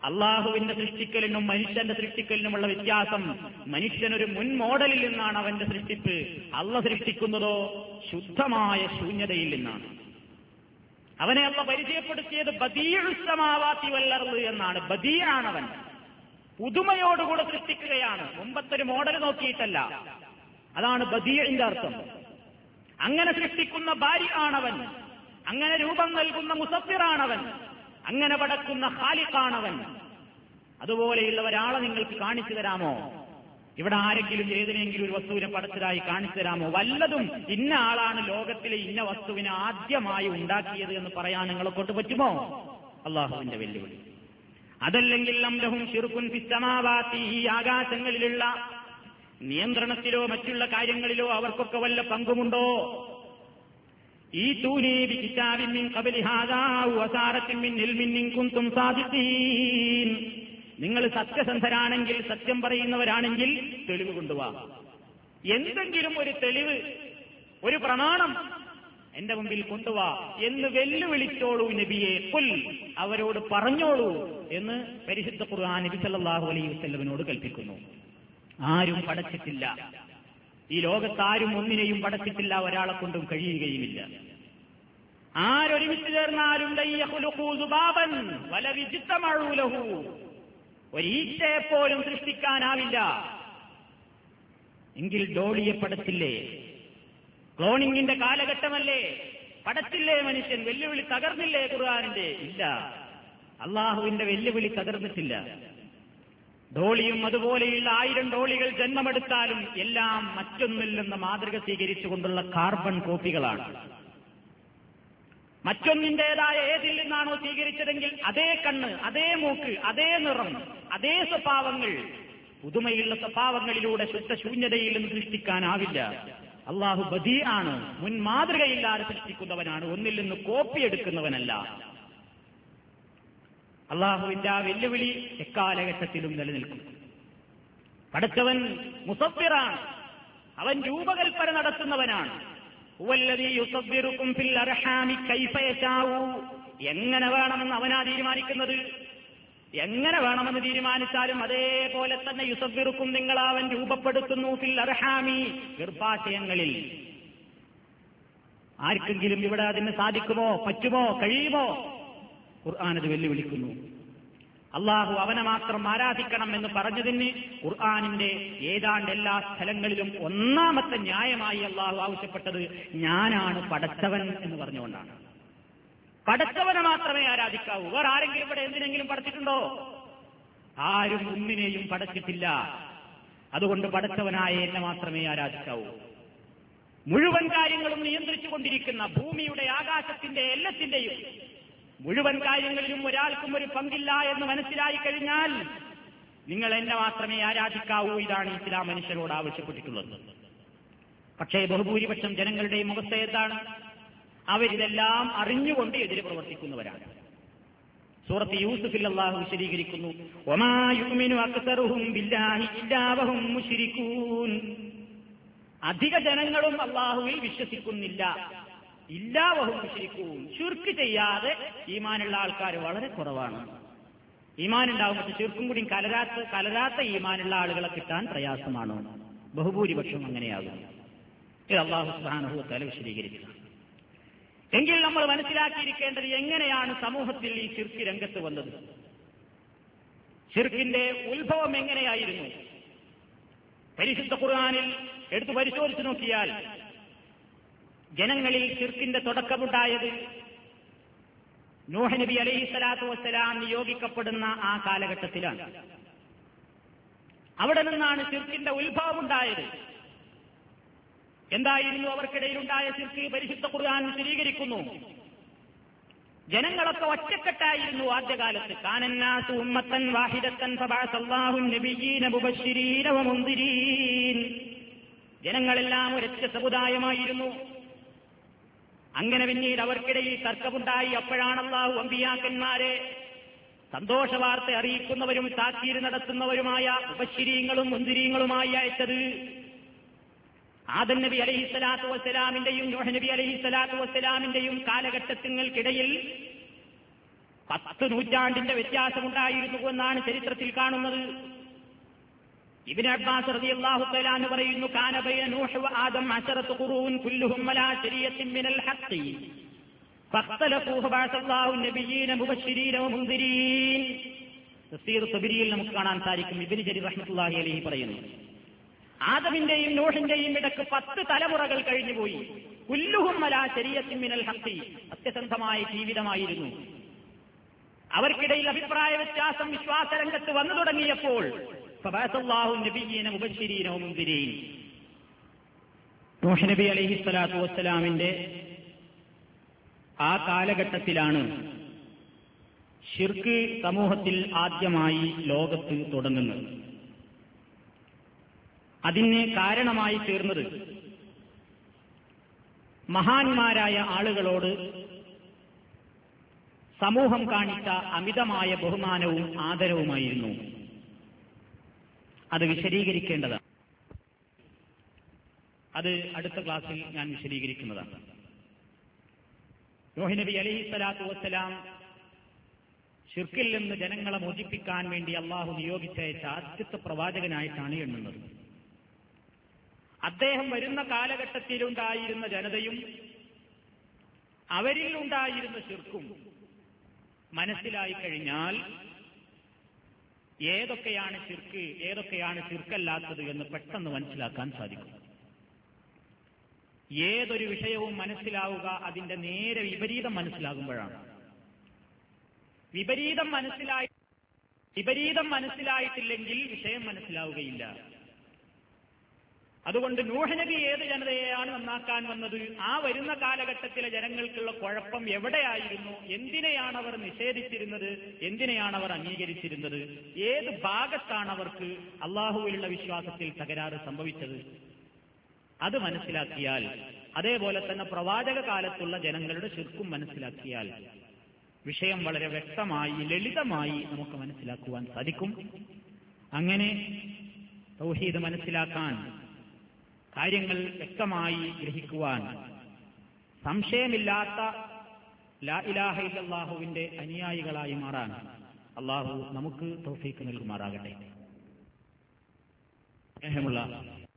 Speaker 1: അള്ളാഹുവിന്റെ സൃഷ്ടിക്കലിനും മനുഷ്യന്റെ സൃഷ്ടിക്കലിനുമുള്ള വ്യത്യാസം, മനുഷ്യനൊരു മുൻ മോഡലിൽ നിന്നാണ് അവന്റെ സൃഷ്ടിപ്പ്. അള്ളാഹ് സൃഷ്ടിക്കുന്നതോ ശുദ്ധമായ ശൂന്യതയിൽ നിന്നാണ്. അവനെ അള്ളാഹ് പരിചയപ്പെടുത്തിയത് ബദീഉസ് സമാവാതി വൽ അർള് എന്നാണ്. ബദീആണവൻ, പുതുമയോടുകൂടെ സൃഷ്ടിക്കുകയാണ്, മുമ്പത്തൊരു മോഡൽ നോക്കിയിട്ടല്ല. അതാണ് ബദീഇന്റെ അർത്ഥം. അങ്ങനെ സൃഷ്ടിക്കുന്ന ബാരി ആണവൻ, അങ്ങനെ രൂപം നൽകുന്ന മുസഫിറാണവൻ, അങ്ങനെ പടക്കുന്ന ഖാലിഖാണവൻ. അതുപോലെയുള്ള ഒരാളെ നിങ്ങൾക്ക് കാണിച്ചു തരാമോ? ഇവിടെ ആരെങ്കിലും ഏതിനെങ്കിലും ഒരു വസ്തുവിനെ പടച്ചതായി കാണിച്ചു തരാമോ? വല്ലതും ഇന്ന ആളാണ് ലോകത്തിലെ ഇന്ന വസ്തുവിനെ ആദ്യമായി ഉണ്ടാക്കിയത് എന്ന് പറയാൻ നിങ്ങളെ കൊണ്ട് പറ്റുമോ? അള്ളാഹുവിന്റെ വെല്ലുവിളി. അതല്ലെങ്കിൽ ലഹും ശിർകുൻ ഫിസ് സമാവാതി, ഈ ആകാശങ്ങളിലുള്ള നിയന്ത്രണത്തിലോ മറ്റുള്ള കാര്യങ്ങളിലോ അവർക്കൊക്കെ വല്ല പങ്കുമുണ്ടോ? ഈതൂനി ബികിതാബിൻ മിൻ ഖബ്ലി ഹാദാ വസാറത്തിൻ മിൻ ഇൽമിൻ ഇൻ കുൻതും സാദിഖീൻ. നിങ്ങൾ സത്യസന്ധരാണെങ്കിൽ, സത്യം പറയുന്നവരാണെങ്കിൽ തെളിവ് കൊണ്ടുവാ. എന്തെങ്കിലും ഒരു തെളിവ്, ഒരു പ്രമാണം എന്റെ മുമ്പിൽ കൊണ്ടുവാ എന്ന് വെല്ലുവിളിച്ചോളൂ നബിയെ. ഖുൽ, അവരോട് പറഞ്ഞോളൂ എന്ന് പരിശുദ്ധ ഖുർആൻ നബി സല്ലല്ലാഹു അലൈഹി വസല്ലമയോട് കൽപ്പിക്കുന്നു. ആരും പടച്ചിട്ടില്ല, ഈ ലോകത്താരും ഒന്നിനെയും പടച്ചിട്ടില്ല, ഒരാളെ കൊണ്ടും കഴിയുകയുമില്ല. ആരൊരുമിച്ച് ചേർന്നാലും ഒരീച്ചയെപ്പോലും സൃഷ്ടിക്കാനാവില്ല. എങ്കിൽ ഡോളിയെ പടച്ചില്ലേ? ക്ലോണിങ്ങിന്റെ കാലഘട്ടമല്ലേ? പടച്ചില്ലേ മനുഷ്യൻ? വെല്ലുവിളി തകർന്നില്ലേ ഖുർആനിന്റെ? ഇല്ല, അള്ളാഹുവിന്റെ വെല്ലുവിളി തകർന്നിട്ടില്ല. ഡോളിയും അതുപോലെയുള്ള 1000 ഡോളികൾ ജന്മമെടുത്താലും എല്ലാം മറ്റൊന്നിൽ നിന്ന് മാതൃക സ്വീകരിച്ചുകൊണ്ടുള്ള കാർബൺ കോപ്പികളാണ്. മറ്റൊന്നിന്റേതായ ഏതിൽ നിന്നാണോ സ്വീകരിച്ചതെങ്കിൽ അതേ കണ്ണ്, അതേ മൂക്ക്, അതേ നിറം, അതേ സ്വഭാവങ്ങൾ, പുതുമയുള്ള സ്വഭാവങ്ങളിലൂടെ ശുദ്ധശൂന്യതയിൽ നിന്ന് സൃഷ്ടിക്കാനാവില്ല. അള്ളാഹു ബദീ ആണ്, മുൻ മാതൃകയില്ലാതെ സൃഷ്ടിക്കുന്നവനാണ്, ഒന്നിൽ നിന്ന് കോപ്പിയെടുക്കുന്നവനല്ല. അള്ളാഹുവിന്റെ ആ വെല്ലുവിളി എക്കാലഘട്ടത്തിലും നിലനിൽക്കും. പടച്ചവൻ മുസഫിറാണ്, അവൻ രൂപകൽപ്പന നടത്തുന്നവനാണ്. ഹുവല്ലദീ യുസവ്വിറുകും ഫിൽ അർഹാമി കൈഫ യശാഉ. എങ്ങനെ വേണമെന്ന് അവനാ തീരുമാനിക്കുന്നത്. എങ്ങനെ വേണമെന്ന് തീരുമാനിച്ചാലും അതേപോലെ തന്നെ യുസവ്വിറുകും, നിങ്ങളവൻ രൂപപ്പെടുത്തുന്നു, ഫിൽ അർഹാമി, ഗർഭാശയങ്ങളിൽ. ആർക്കെങ്കിലും ഇവിടെ അതിന് സാധിക്കുമോ, പറ്റുമോ, കഴിയുമോ? ഖുർആൻ അത് വെല്ലുവിളിക്കുന്നു. അള്ളാഹു അവനെ മാത്രം ആരാധിക്കണം എന്ന് പറഞ്ഞതിന് ഖുർആനിന്റെ ഏതാണ്ട് എല്ലാ സ്ഥലങ്ങളിലും ഒന്നാമത്തെ ന്യായമായി അള്ളാഹു ആവശ്യപ്പെട്ടത് ഞാനാണ് പടച്ചവൻ എന്ന് പറഞ്ഞുകൊണ്ടാണ്. പടച്ചവനെ മാത്രമേ ആരാധിക്കാവൂ. വേറെ ആരെങ്കിലും ഇവിടെ എന്തിനെങ്കിലും പടച്ചിട്ടുണ്ടോ? ആരും ഒന്നിനെയും പടച്ചിട്ടില്ല. അതുകൊണ്ട് പടച്ചവനായ എന്നെ മാത്രമേ ആരാധിക്കാവൂ. മുഴുവൻ കാര്യങ്ങളും നിയന്ത്രിച്ചുകൊണ്ടിരിക്കുന്ന ഭൂമിയുടെ, ആകാശത്തിന്റെ, എല്ലാത്തിന്റെയും മുഴുവൻ കാര്യങ്ങളിലും ഒരാൾക്കും ഒരു പങ്കില്ല എന്ന് മനസ്സിലായി കഴിഞ്ഞാൽ നിങ്ങൾ എന്നെ മാത്രമേ ആരാധിക്കാവൂ. ഇതാണ് ഇസ്ലാം മനുഷ്യരോട് ആവശ്യപ്പെട്ടിട്ടുള്ളത്. പക്ഷേ ബഹുഭൂരിപക്ഷം ജനങ്ങളുടെയും അവസ്ഥ എന്താണ്? അവരിതെല്ലാം അറിഞ്ഞുകൊണ്ട് എതിരെ പ്രവർത്തിക്കുന്നവരാണ്. സൂറത്ത് യൂസുഫിൽ അല്ലാഹു വിശദീകരിക്കുന്നു, വമാ യുഅ്മിനു അക്സറുഹും ബില്ലാഹി ഇല്ലാ വഹും മുശ്രികൂൻ. അധിക ജനങ്ങളും അല്ലാഹുവിൽ വിശ്വസിക്കുന്നില്ല. ഇല്ലാ വഹും മുശ്രികൂൻ, ശിർക്ക് ചെയ്യാതെ ഈമാനുള്ള ആൾക്കാർ വളരെ കുറവാണ്. ഈമാൻ ഉണ്ടാകുമ്പോൾ ശിർക്കും കൂടി കലരാത്ത ഈമാനുള്ള ആളുകളെ കിട്ടാൻ പ്രയാസമാണ്. ബഹുഭൂരിപക്ഷം അങ്ങനെയാകും. ഇത് അല്ലാഹു സുബ്ഹാനഹു വ തആല വിശദീകരിക്കുക. എങ്കിൽ നമ്മൾ മനസ്സിലാക്കിയിരിക്കേണ്ടത് എങ്ങനെയാണ് സമൂഹത്തിൽ ഈ ശിർക്ക് രംഗത്ത് വന്നത്, ശിർക്കിന്റെ ഉത്ഭവം എങ്ങനെയായിരുന്നു? പരിശുദ്ധ ഖുർആനിൽ എടുത്തു പരിശോധിച്ചു നോക്കിയാൽ ജനങ്ങളിൽ ശിർക്കിന്റെ തുടക്കമുണ്ടായത് നൂഹ് നബി അലൈഹിസ്സലാത്തു വസ്സലാം നിയോഗിക്കപ്പെടുന്ന ആ കാലഘട്ടത്തിലാണ്. അവിടെ നിന്നാണ് ശിർക്കിന്റെ ഉത്ഭവം ഉണ്ടായത്. എന്തായിരുന്നു അവർക്കിടയിലുണ്ടായ ശിർക്ക്? പരിശുദ്ധ ഖുർആൻ വിശദീകരിക്കുന്നു. ജനങ്ങളൊക്കെ ഒറ്റക്കെട്ടായിരുന്നു ആദ്യകാലത്ത്. കാനന്നാസു ഉമ്മത്തൻ വാഹിദത്തൻ ഫബഅസല്ലാഹു നബിയ്യീന മുബശ്ശിരീന വമുൻദിരീൻ. ജനങ്ങളെല്ലാം ഒരൊറ്റ സമുദായമായിരുന്നു. അങ്ങനെ പിന്നീട് അവർക്കിടയിൽ തർക്കമുണ്ടായി. അപ്പോഴാണ് അല്ലാഹു അമ്പിയാക്കന്മാരെ സന്തോഷവാർത്ത അറിയിക്കുന്നവരും താക്കീര് നടത്തുന്നവരുമായ മുബശ്ശിരീങ്ങളും മുൻദിരീങ്ങളുമായി അയച്ചത്. ആദം നബി അലൈഹിസ്സലാത്തു വസ്സലാമിന്റെയും നൂഹ് നബി അലൈഹിസ്സലാത്തു വസ്സലാമിന്റെയും കാലഘട്ടങ്ങൾക്കിടയിൽ 10 നൂറ്റാണ്ടിന്റെ വ്യത്യാസമുണ്ടായിരുന്നു എന്നാണ് ചരിത്രത്തിൽ കാണുന്നത്. ഇബ്നു അബ്ബാസ് റളിയല്ലാഹു തആല അൻഹു പറയുന്നു, കാന ബൈന നൂഹ് വ ആദം 10 ഖുറൂൻ കുല്ലുഹും അലാ ശരീഅത്തിൻ മിനൽ ഹഖ് ഫഖ്തലഫൂ ഫബഅസല്ലാഹു നബിയ്യീന മുബശ്ശിരീന വമുൻദിരീൻ. തഫ്സീർ തബരിയിൽ നമുക്ക് കാണാൻ സാധിക്കും. ഇബ്നു ജരീർ റഹ്മത്തുള്ളാഹി അലൈഹി പറയുന്നു, ആദമിന്റെയും നൂഹിന്റെയും ഇടയ്ക്ക് 10 തലമുറകൾ കഴിഞ്ഞുപോയി. കുല്ലുഹും അലാ ശരീഅത്തിൻ മിനൽ ഹഖ്, സത്യസന്ധമായ ജീവിതമായിരുന്നു. അവർക്കിടയിൽ അഭിപ്രായ വ്യത്യാസം വിശ്വാസരംഗത്ത് വന്നു തുടങ്ങിയപ്പോൾ ഫബഅസല്ലാഹു നബിയ്യീന മുബശ്ശിരീന വമുൻദിരീൻ, നൂഹ് നബി അലൈഹിസ്സലാത്തു വസ്സലാമിന്റെ ആ കാലഘട്ടത്തിലാണ് ശിർക്ക് സമൂഹത്തിൽ ആദ്യമായി ലോകത്ത് തുടങ്ങുന്നത്. അതിന് കാരണമായി തീർന്നത് മഹാന്മാരായ ആളുകളോട് സമൂഹം കാണിച്ച അമിതമായ ബഹുമാനവും ആദരവുമായിരുന്നു. അത് വിശദീകരിക്കേണ്ടതാണ്. അത് അടുത്ത ക്ലാസ്സിൽ ഞാൻ വിശദീകരിക്കുന്നതാണ്. നൂഹ് നബി അലൈഹിസ്സലാത്തു വസ്സലാം ശിർക്കിൽ നിന്ന് ജനങ്ങളെ മോചിപ്പിക്കാൻ വേണ്ടി അള്ളാഹു നിയോഗിച്ചയച്ച ആദ്യത്തെ പ്രവാചകനായിട്ടാണ് എണ്ണുന്നത്. അദ്ദേഹം വരുന്ന കാലഘട്ടത്തിലുണ്ടായിരുന്ന ജനതയും അവരിൽ ഉണ്ടായിരുന്ന ശിർക്കും മനസ്സിലായി കഴിഞ്ഞാൽ ഏതൊക്കെയാണ് ശിർക്ക്, ഏതൊക്കെയാണ് ശിർക്കല്ലാത്തത് എന്ന് പെട്ടെന്ന് മനസ്സിലാക്കാൻ സാധിക്കും. ഏതൊരു വിഷയവും മനസ്സിലാവുക അതിന്റെ നേരെ വിപരീതം മനസ്സിലാകുമ്പോഴാണ്. വിപരീതം മനസ്സിലായിട്ടില്ലെങ്കിൽ വിഷയം മനസ്സിലാവുകയില്ല. അതുകൊണ്ട് നൂഹ് നബി ഏത് ജനതയെയാണ് നന്നാക്കാൻ വന്നത്, ആ വരുന്ന കാലഘട്ടത്തിലെ ജനങ്ങൾക്കുള്ള കുഴപ്പം എവിടെയായിരുന്നു, എന്തിനെയാണ് അവർ നിഷേധിച്ചിരുന്നത്, എന്തിനെയാണ് അവർ അംഗീകരിച്ചിരുന്നത്, ഏത് ഭാഗത്താണ് അവർക്ക് അള്ളാഹുവിലുള്ള വിശ്വാസത്തിൽ തകരാറ് സംഭവിച്ചത്, അത് മനസ്സിലാക്കിയാൽ, അതേപോലെ തന്നെ പ്രവാചക കാലത്തുള്ള ജനങ്ങളുടെ ശിർക്കും മനസ്സിലാക്കിയാൽ വിഷയം വളരെ വ്യക്തമായി ലളിതമായി നമുക്ക് മനസ്സിലാക്കുവാൻ സാധിക്കും. അങ്ങനെ തൗഹീദ് മനസ്സിലാക്കാൻ, കാര്യങ്ങൾ വ്യക്തമായി ഗ്രഹിക്കുവാൻ, സംശയമില്ലാത്ത ലാ ഇലാഹ ഇല്ലല്ലാഹുവിന്റെ അനുയായികളായി മാറാൻ അള്ളാഹു നമുക്ക് തൗഫീഖ് നൽകുമാറാകട്ടെ. സ്നേഹമുള്ള